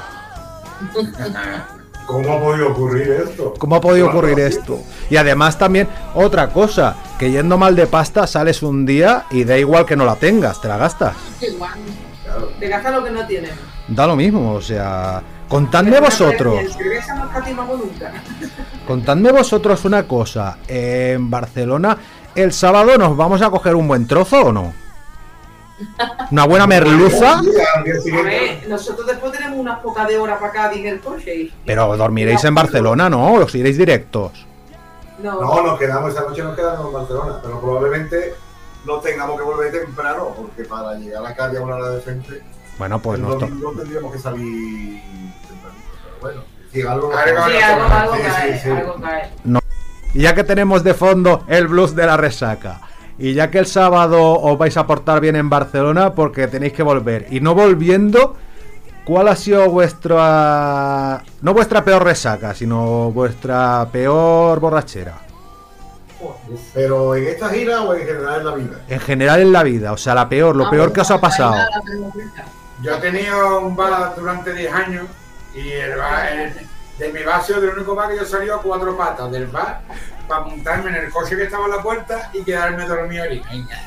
¿Cómo ha podido ocurrir esto? ¿cómo ha podido ocurrir esto? Y además también, otra cosa, que yendo mal de pasta sales un día y da igual que no la tengas, te la gastas. Igual. Claro. Te gasta lo que no tienes. Da lo mismo, o sea, contadme vosotros, En cerveza no escatimamos nunca. contadme vosotros una cosa, en Barcelona el sábado nos vamos a coger un buen trozo o no? Una buena merluza, Sí, al día A siguiente. ver, nosotros después tenemos unas pocas de horas para acá en el coche. y- pero dormiréis en Barcelona, ¿no? ¿Os iréis directos? No, No, nos quedamos, esa noche nos quedamos en Barcelona, pero probablemente no tengamos que volver temprano, porque para llegar a la calle a una hora decente, Bueno, pues el nos to- domingo tendríamos que salir tempranito, pero bueno, sí, algo Algo- sí, algo, algo sí, cae, sí, sí. algo cae. Y ya que tenemos de fondo el blues de la resaca, y ya que el sábado os vais a portar bien en Barcelona porque tenéis que volver, y no volviendo, ¿cuál ha sido vuestra... no vuestra peor resaca, sino vuestra peor borrachera? Pero en esta gira o en general en la vida. En general en la vida, o sea, la peor, lo Ah, peor pues, que os ha pasado. ahí la tengo cerca. Yo he tenido un bar durante diez años y el bar, el- de mi bar ha sido el único bar que yo salí a cuatro patas del bar para montarme en el coche que estaba en la puerta y quedarme dormido ahí.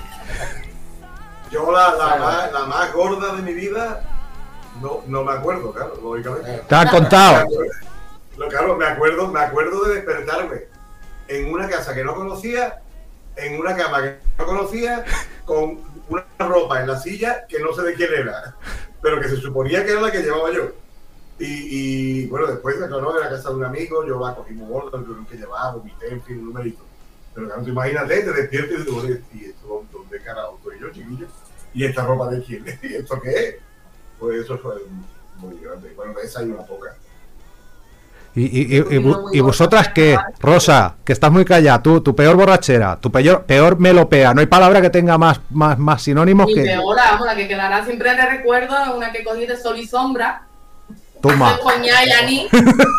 Yo la, la, más, la más gorda de mi vida, no, no me acuerdo, claro, lógicamente. Te han contado. Lo, claro, me acuerdo, me acuerdo de despertarme en una casa que no conocía, en una cama que no conocía, con una ropa en la silla que no sé de quién era, pero que se suponía que era la que llevaba yo. Y, y bueno, después, claro, era casa de un amigo, yo la cogí muy gorda, yo que llevaba, vomité, en fin, un numerito. Pero claro, tú imagínate, te despiertas y dices, ¿y esto dónde carajo estoy yo, chiquillo? ¿Y esta ropa de quién es? ¿Y esto qué es? Pues eso fue muy grande. Bueno, de esa hay una poca. ¿Y, y, y, y, vu- y vosotras qué? Rosa, que estás muy callada, tú, tu peor borrachera, tu peor, peor melopea, no hay palabra que tenga más, más, más sinónimos Y que... peor, vamos, la que quedará siempre de recuerdo, una que cogí de sol y sombra. Toma. De coñá y anís.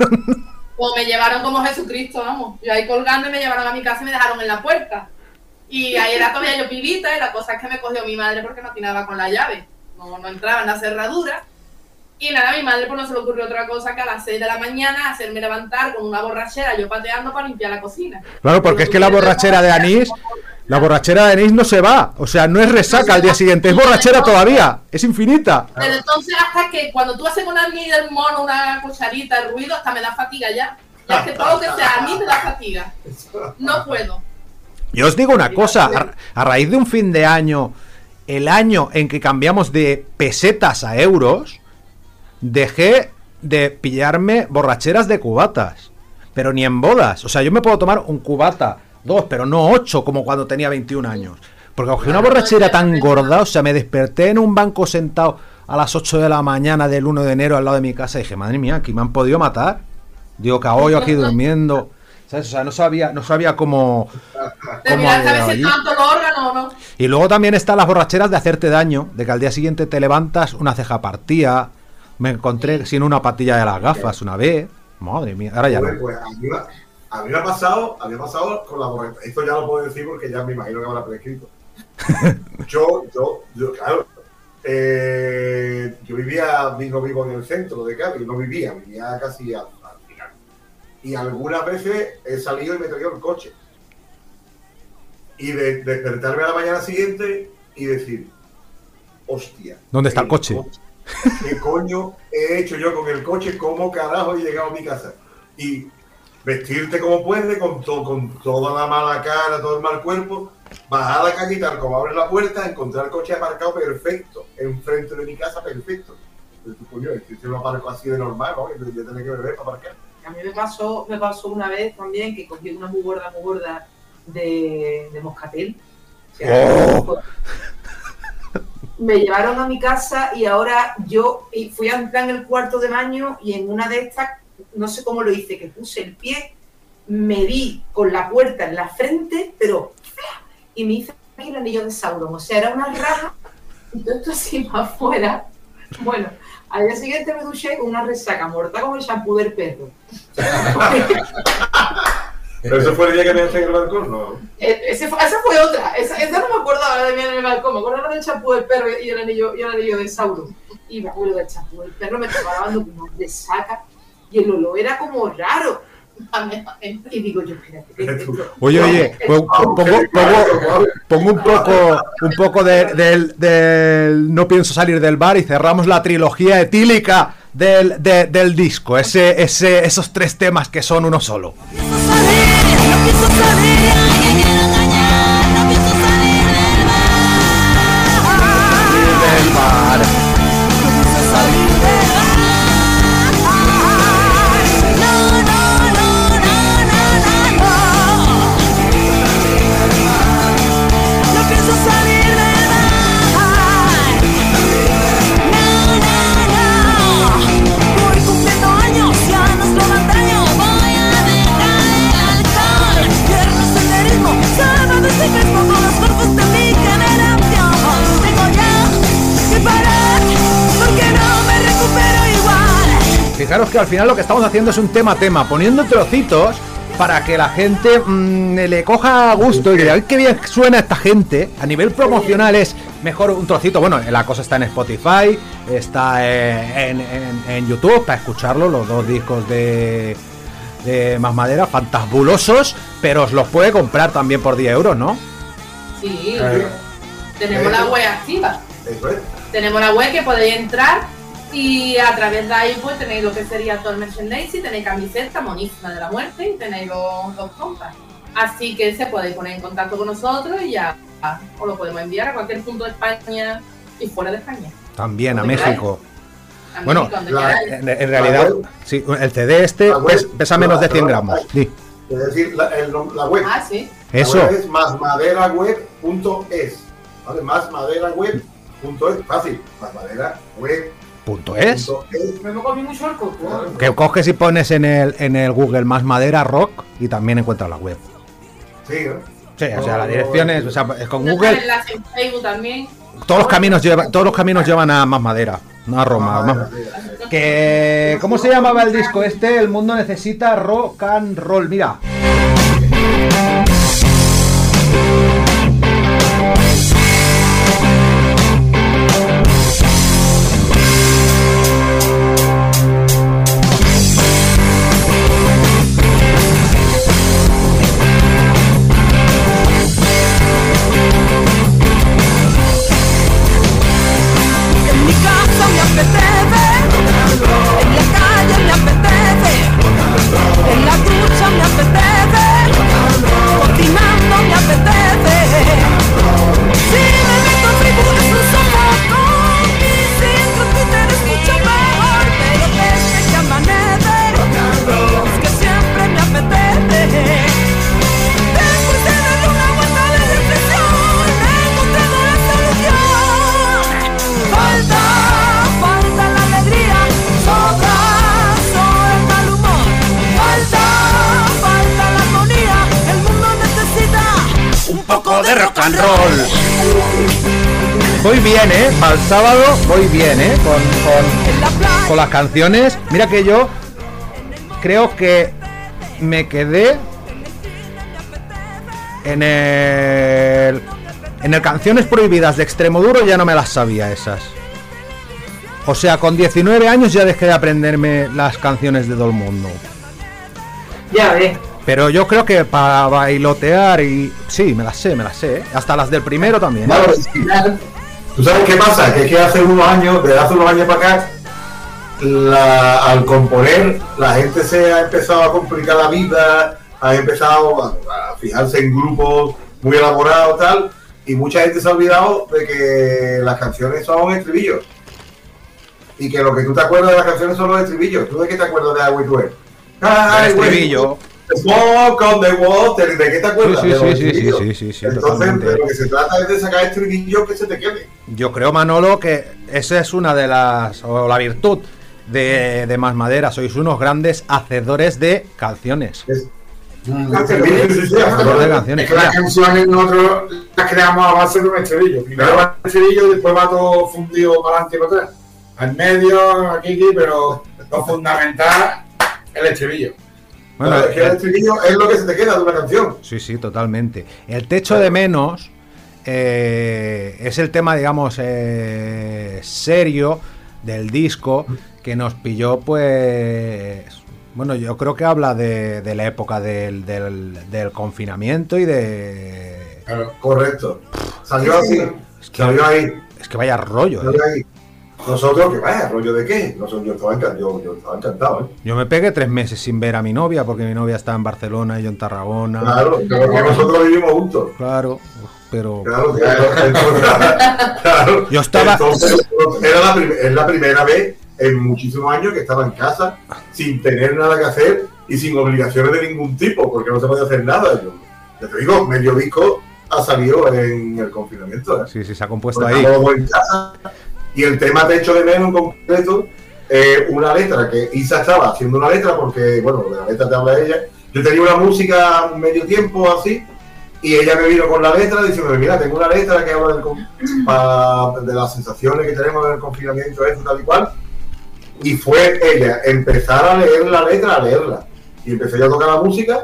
Pues me llevaron como Jesucristo, vamos. Yo ahí colgando y me llevaron a mi casa y me dejaron en la puerta. Y ahí era todavía yo pibita y la cosa es que me cogió mi madre porque no atinaba con la llave. No, no entraba en la cerradura. Y nada, a mi madre pues no se le ocurrió otra cosa que a las seis de la mañana hacerme levantar con una borrachera, yo pateando para limpiar la cocina. Claro, porque es que la borrachera de anís, la borrachera de anís no se va, o sea, no es resaca al día siguiente, es borrachera todavía, es infinita. Desde entonces hasta que cuando tú haces con anís del mono, una cucharita, el ruido, hasta me da fatiga ya. Ya es que todo lo que sea anís me da fatiga. No puedo. Yo os digo una cosa, a, a raíz de un fin de año, el año en que cambiamos de pesetas a euros, dejé de pillarme borracheras de cubatas, pero ni en bodas. O sea, yo me puedo tomar un cubata, dos, pero no ocho como cuando tenía veintiún años. Porque cogí una borrachera tan gorda, o sea, me desperté en un banco sentado a las ocho de la mañana del uno de enero al lado de mi casa y dije, madre mía, aquí me han podido matar. Digo, cago yo aquí durmiendo. ¿Sabes? O sea, no sabía, no sabía cómo... Te cómo miras a había ver si allí. tanto los órganos o no. Y luego también están las borracheras de hacerte daño, de que al día siguiente te levantas una ceja partida. Me encontré sin una patilla de las gafas una vez. Madre mía, ahora ya no. Pues, pues, a, mí, me- a mí me ha pasado, a mí me ha pasado con la borrachera. Esto ya lo puedo decir porque ya me imagino que habrá prescrito. Yo, yo, yo, claro, eh, yo vivía, no vivo en el centro de Cádiz, no vivía, vivía casi al, al final. Y algunas veces he salido y me he traído el coche. Y de, despertarme a la mañana siguiente y decir, hostia. ¿Dónde está el, el coche? coche? ¿Qué coño he hecho yo con el coche? ¿Cómo carajo he llegado a mi casa? Y vestirte como puedes, con, to, con toda la mala cara, todo el mal cuerpo, bajar a la calle y tal como abres la puerta, encontrar el coche aparcado perfecto, enfrente de mi casa perfecto. Pero tú, coño, es que yo lo aparco así de normal, ¿no? Yo tenía que beber para aparcar. A mí me pasó, me pasó una vez también que cogí una muy gorda, muy gorda de, de moscatel. O sea, oh. Me llevaron a mi casa y ahora yo fui a entrar en el cuarto de baño y en una de estas, no sé cómo lo hice, que puse el pie, me di con la puerta en la frente, pero y me hice aquí el anillo de Sauron, o sea, era una raja y todo esto así para afuera. Bueno, al día siguiente me duché con una resaca mortal como el champú del perro. ¿Pero eso fue el día que me eché en el balcón? No. Ese fue, esa fue otra, esa, esa no me acordaba de mí en el balcón, me acordaba del champú del perro y el anillo, y el anillo de Sauron. Y me acuerdo del champú del perro, me estaba lavando con una resaca y el olor era como raro. Y digo yo, espérate. Oye, oye, pongo, pongo, pongo, pongo un poco, un poco del de, de, no pienso salir del bar y cerramos la trilogía etílica del, de, del disco, ese, ese, esos tres temas que son uno solo. No pienso salir, no pienso salir, que quiero engañar, no pienso salir del bar. Del bar. No pienso salir del bar. Fijaros que al final lo que estamos haciendo es un tema a tema, poniendo trocitos para que la gente mmm, le coja gusto y diga, ¡ay, qué bien suena esta gente! A nivel promocional es mejor un trocito. Bueno, la cosa está en Spotify, está en, en, en YouTube para escucharlo, los dos discos de, de Más Madera, fantabulosos, pero os los puede comprar también por diez euros, ¿no? Sí, eh, tenemos la web activa. ¿Eh? Tenemos la web que podéis entrar. Y a través de ahí pues tenéis lo que sería todo el merchandising, tenéis camiseta monísima de la muerte y tenéis los, los compas. Así que se podéis poner en contacto con nosotros y ya os lo podemos enviar a cualquier punto de España y fuera de España. También a México. A bueno, México, la, en, en realidad, sí, el C D este web, pes, pesa menos la, de cien gramos. Sí. Es decir, la, el, la web. Ah, sí. La Eso. web es másmaderaweb punto es. ¿Vale? másmaderaweb punto es. Fácil. Másmaderaweb. Punto es. Me lo comí mucho el coco. Que coges y pones en el en el Google Más Madera Rock y también encuentras la web. Sí, ¿no? Sí, o sea, la dirección es, o sea, es con No Google. enlace en Facebook también. Todos los caminos llevan, todos los caminos llevan a Más Madera, no a Roma. Más, que ¿cómo se llamaba el disco este? El mundo necesita rock and roll. Mira. De rock and roll. Voy bien, ¿eh? Para el sábado voy bien, ¿eh? Con, con, con las canciones. Mira que yo creo que me quedé en el En el Canciones Prohibidas de Extremoduro ya no me las sabía esas. O sea, con diecinueve años ya dejé de aprenderme las canciones de todo el mundo. Ya ves. Pero yo creo que para bailotear y... Sí, me las sé, me las sé, ¿eh? Hasta las del primero también. ¿eh? Claro, sí. ¿Tú sabes qué pasa? Que es que hace unos años, desde hace unos años para acá, la, al componer, la gente se ha empezado a complicar la vida, ha empezado a, a fijarse en grupos muy elaborados tal, y mucha gente se ha olvidado de que las canciones son estribillos. Y que lo que tú te acuerdas de las canciones son los estribillos. ¿Tú de qué te acuerdas de Highway to Hell? El estribillo. Smoke on the water, ¿de qué te acuerdas? Sí, sí, de sí, sí, sí, sí, sí, Entonces, totalmente. de lo que se trata es de sacar estribillos que se te quede. Yo creo, Manolo, que esa es una de las... o la virtud de, de Más Madera. Sois unos grandes hacedores de canciones. Es, Mm, Hacedores de canciones. Es que las canciones nosotros las creamos a base de un estribillo. Primero va el estribillo y después va todo fundido para adelante y para atrás. Al medio, aquí, aquí, pero lo fundamental es el estribillo. Bueno, es que el estribillo es lo que se te queda de una canción. Sí, sí, totalmente. El Techo de Menos eh, es el tema, digamos, eh, serio del disco que nos pilló, pues... Bueno, yo creo que habla de, de la época del, del, del confinamiento y de... Claro, correcto. Salió así, es que, salió ahí. Es que vaya rollo, Salió ¿eh? ahí. Nosotros, que vaya, rollo de qué. Nosotros, yo, estaba encantado, yo, yo estaba encantado, ¿eh? Yo me pegué tres meses sin ver a mi novia porque mi novia está en Barcelona y yo en Tarragona. Claro, porque nosotros vivimos juntos. Claro, pero... Claro, claro, claro. Yo estaba... Entonces, era la, prim es la primera vez en muchísimos años que estaba en casa sin tener nada que hacer y sin obligaciones de ningún tipo, porque no se podía hacer nada. Yo, ya te digo, medio disco ha salido en el confinamiento, ¿eh? Sí, sí, se ha compuesto Porque ahí. estamos en casa. Y el tema Te echo de menos en concreto, eh, una letra que Isa estaba haciendo una letra porque, bueno, de la letra te habla ella. Yo tenía una música medio tiempo así, y ella me vino con la letra diciendo, mira, tengo una letra que habla del, pa, de las sensaciones que tenemos en el confinamiento, esto, tal y cual. Y fue ella empezar a leer la letra, a leerla. Y empecé yo a tocar la música,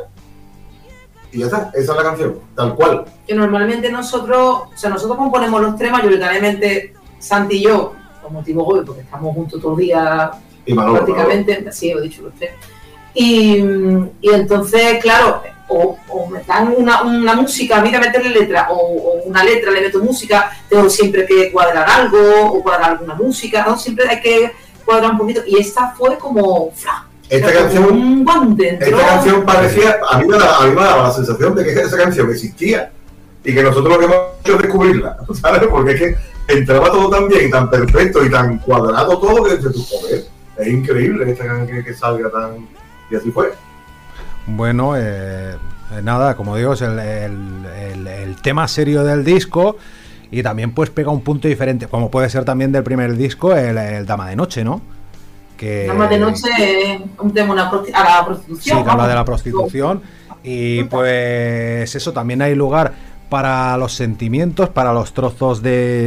y ya está, esa es la canción, tal cual. Que normalmente nosotros, o sea, nosotros componemos los tres mayoritariamente, Santi y yo, por motivo hoy, porque estamos juntos todos los días, y Manolo, prácticamente, Manolo. Sí, he dicho los tres. Y, y entonces, claro, o, o me dan una, una música, a mí de meterle letra, o, o una letra, le meto música, tengo siempre que cuadrar algo, o cuadrar alguna música, ¿no? Siempre hay que cuadrar un poquito, y esta fue como... ¡fla! Esta Era canción, como un guante, entró... esta canción parecía, a mí, me daba, a mí me daba la sensación de que esa canción existía y que nosotros lo que hemos hecho es descubrirla, ¿sabes? Porque es que entraba todo tan bien, tan perfecto y tan cuadrado todo que dices tú, joder, es increíble esta canción que, que salga tan... Y así fue. Bueno, eh, nada, como digo, es el, el, el, el tema serio del disco y también pues pega un punto diferente, como puede ser también del primer disco, el, el Dama de Noche, ¿no? Que, Dama de Noche es un tema una prosti a la prostitución. Sí, que habla de la prostitución y pues eso, también hay lugar para los sentimientos, para los trozos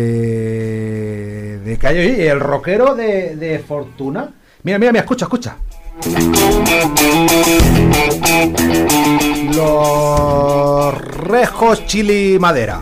de de callo. Y el rockero de, de Fortuna, mira, mira, mira, escucha, escucha. Los Rejos Chili Madera.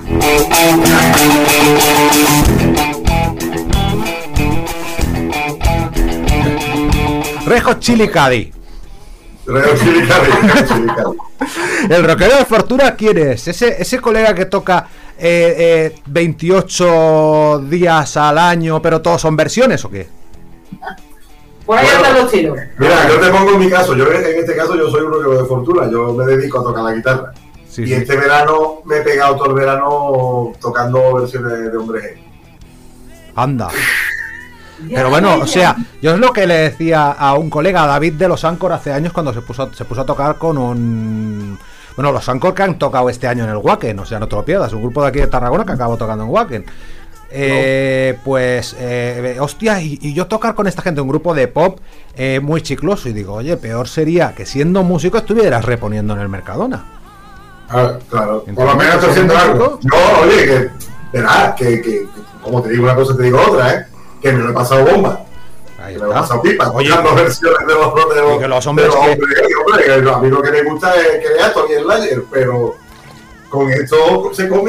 Rejos Chili Cadi. Rejos Chili Cadi. Chili Cadi. El rockero de Fortuna, ¿quién es? Ese, ese colega que toca eh, eh, veintiocho días al año, pero todos son versiones, ¿o qué? Por ahí andan los tiros. Mira, yo te pongo en mi caso, yo en este caso yo soy un rockero de Fortuna, yo me dedico a tocar la guitarra. Sí, y sí. este verano me he pegado todo el verano tocando versiones de Hombre G. Anda. Pero bueno, o sea, yo es lo que le decía a un colega, a David de los Anchor, hace años cuando se puso, se puso a tocar con un... Bueno, los Anchor que han tocado este año en el Wacken, o sea, no te lo pierdas, un grupo de aquí de Tarragona que acabó tocando en Wacken. Eh, no. Pues, eh, hostia, y, y yo tocar con esta gente, un grupo de pop eh, muy chicloso, y digo, oye, peor sería que siendo músico estuvieras reponiendo en el Mercadona. Ah, claro, por lo menos estoy haciendo algo. No, oye, que, verás, que, que, que como te digo una cosa, te digo otra, ¿eh? Que me lo he pasado bomba. Ahí que me lo he pasado pipa. Oye, las versiones de los, de los, y que los hombres de los que... hombres, hombre, a mí lo que me gusta es crear Tony Slayer, pero con esto se come.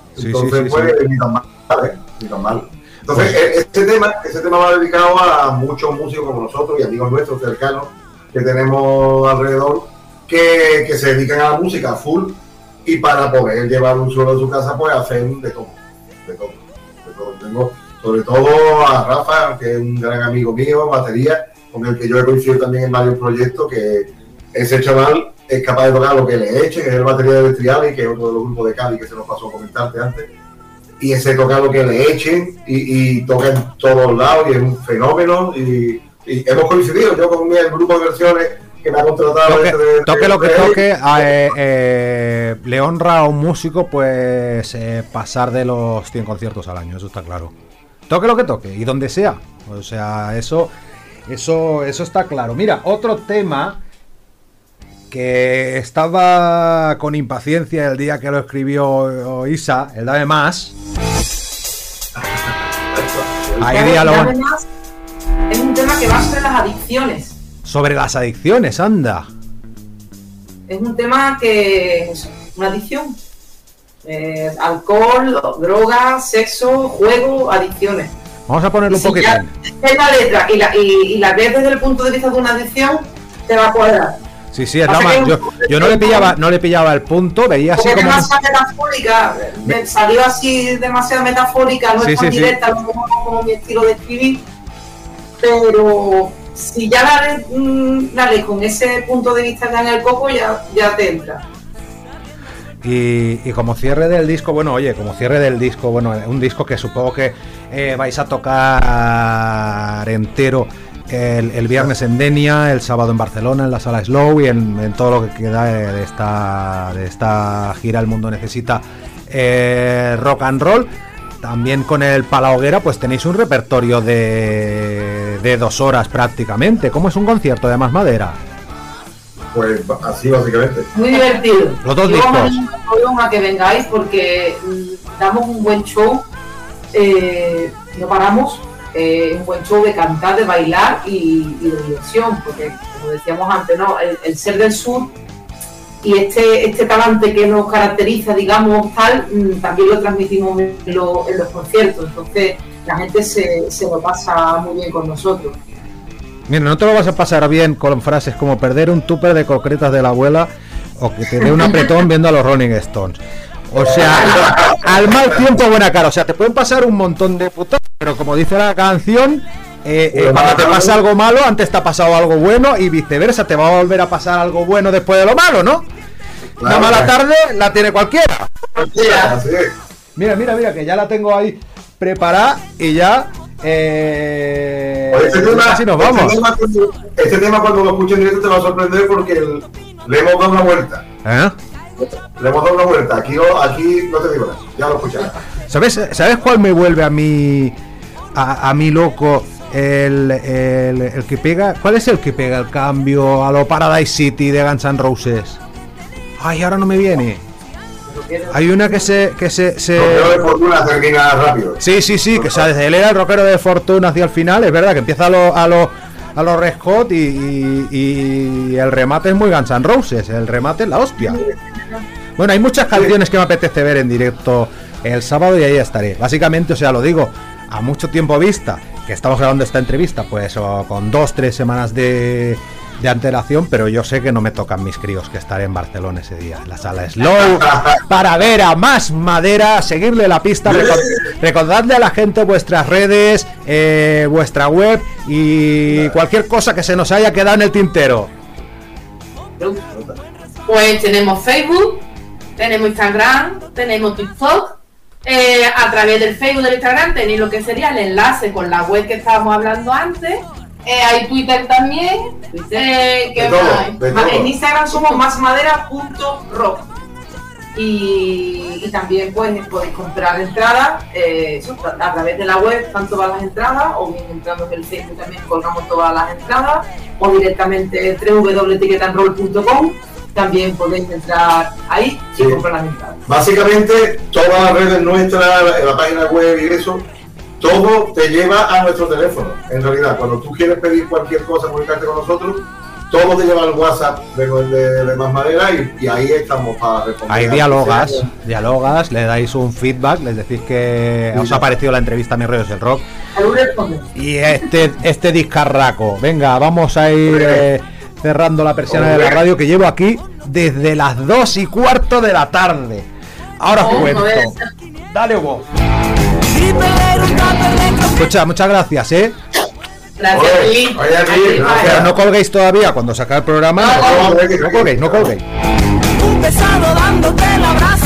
Sí, Entonces, sí, sí, pues, sí. ni tan mal, ¿eh? Ni tan mal. Entonces, pues, este tema, ese tema va dedicado a muchos músicos como nosotros y amigos nuestros cercanos que tenemos alrededor que, que se dedican a la música full y para poder llevar un suelo de su casa, pues hacen de todo, de todo, de todo. Tengo sobre todo a Rafa, que es un gran amigo mío, batería, con el que yo he coincidido también en varios proyectos, que ese chaval es capaz de tocar lo que le eche, que es el batería de Triali, que es otro de los grupos de Cali que se nos pasó a comentarte antes, y ese toca lo que le echen y, y toca en todos lados y es un fenómeno y, y hemos coincidido, yo con el grupo de versiones que me ha contratado. Toque, este de, toque de, lo que de toque, eh, eh, le honra a un músico pues eh, pasar de los cien conciertos al año, eso está claro. Toque lo que toque y donde sea, o sea, eso, eso, eso está claro. Mira, otro tema que estaba con impaciencia el día que lo escribió Isa, el Dame Más. Ahí díalo. Dame Más es un tema que va sobre las adicciones. Sobre las adicciones, anda. Es un tema que es una adicción. Eh, alcohol, drogas, sexo, juego, adicciones. Vamos a ponerlo un Si poquito. ya es la letra y la, y, y la ves desde el punto de vista de una adicción, te va a cuadrar. Sí, sí, es Pasa la más. que Yo, yo no le pillaba, no le pillaba el punto, veía así Porque es como. demasiado metafórica, me salió así demasiado metafórica, no Sí, es tan sí, sí. directa como, como mi estilo de escribir, pero si ya la lees mm, la lees con ese punto de vista ya en el coco, ya, ya te entra. Y, y como cierre del disco, bueno, oye, como cierre del disco, bueno, un disco que supongo que eh, vais a tocar entero el, el viernes en Denia, el sábado en Barcelona, en la sala Slow y en, en todo lo que queda de, de esta de esta gira El Mundo Necesita eh, Rock and Roll. También con el Palahoguera, pues tenéis un repertorio de, de dos horas prácticamente. ¿Cómo es un concierto de Más Madera? Pues así básicamente. Muy divertido. Los dos Yo os discos. animo a que vengáis porque mm, damos un buen show, eh, no paramos, eh, un buen show de cantar, de bailar y, y de diversión, porque como decíamos antes, ¿no? el, el ser del sur y este, este talante que nos caracteriza, digamos, tal, mm, también lo transmitimos en, lo- en los conciertos, entonces la gente se, se lo pasa muy bien con nosotros. Mira, no te lo vas a pasar bien con frases como perder un tupper de concretas de la abuela o que te dé un apretón viendo a los Rolling Stones. O sea, al mal tiempo buena cara. O sea, te pueden pasar un montón de putas, pero como dice la canción, eh, eh, cuando te pasa algo malo, antes te ha pasado algo bueno y viceversa, te va a volver a pasar algo bueno después de lo malo, ¿no? Una Claro, mala claro. tarde la tiene cualquiera. Así es. Mira, mira, mira, que ya la tengo ahí preparada y ya... Eh, Oye, este, tema, casi nos vamos. Este, tema, cuando- este tema cuando lo escuches en directo te va a sorprender porque el- le hemos dado una vuelta. ¿Eh? Le hemos dado una vuelta. Aquí, no- aquí no te digo nada. Ya lo escucharás. ¿Sabes, ¿Sabes cuál me vuelve a mí a, a mí loco? El, el, el que pega. ¿Cuál es el que pega el cambio a lo Paradise City de Guns N' Roses? Ay, ahora no me viene. Hay una que se que se, se... Rockero de fortuna termina rápido. Sí, sí, sí, que o sea, desde él era el rockero de fortuna hacia el final, es verdad que empieza a los a los a los Red Hot y, y, y el remate es muy Guns N' Roses, el remate es la hostia. Bueno, hay muchas canciones que me apetece ver en directo el sábado y ahí estaré. Básicamente, o sea, lo digo a mucho tiempo vista, que estamos grabando esta entrevista, pues o con dos, tres semanas de, de antelación, pero yo sé que no me tocan mis críos, que estaré en Barcelona ese día, en la sala Slow, para ver a Más Madera, seguirle la pista, recor- recordadle a la gente vuestras redes, eh, vuestra web y cualquier cosa que se nos haya quedado en el tintero. Pues tenemos Facebook, tenemos Instagram, tenemos TikTok. Eh, a través del Facebook, del Instagram tenéis lo que sería el enlace con la web que estábamos hablando antes. Eh, hay Twitter también. Eh, ¿qué De todo, más hay? de Ma- todo. En Instagram somos másmadera punto rock y, y también pues podéis comprar entradas eh, eso, a través de la web, están todas las entradas, o bien entrando en el Facebook también colgamos todas las entradas, o directamente w w w punto ticket and roll punto com, también podéis entrar ahí Sí. y comprar las entradas. Básicamente, todas las redes nuestras, la, la página web y eso, todo te lleva a nuestro teléfono. En realidad, cuando tú quieres pedir cualquier cosa, comunicarte con nosotros, todo te lleva al WhatsApp de, de, de Más Madera y, y ahí estamos para responder. Ahí dialogas, dialogas, le dais un feedback, les decís que os ha parecido la entrevista a Mi Rollo es el Rock. Y este, este discarraco. Venga, vamos a ir eh, cerrando la persiana de la radio que llevo aquí desde las dos y cuarto de la tarde. Ahora os cuento. Dale, Hugo. Escucha, muchas gracias, ¿eh? Gracias, Oye, Luis. oye, Luis, Pero no colguéis todavía cuando saca el programa. No, no colguéis, no colguéis. Un pesado dándote el abrazo.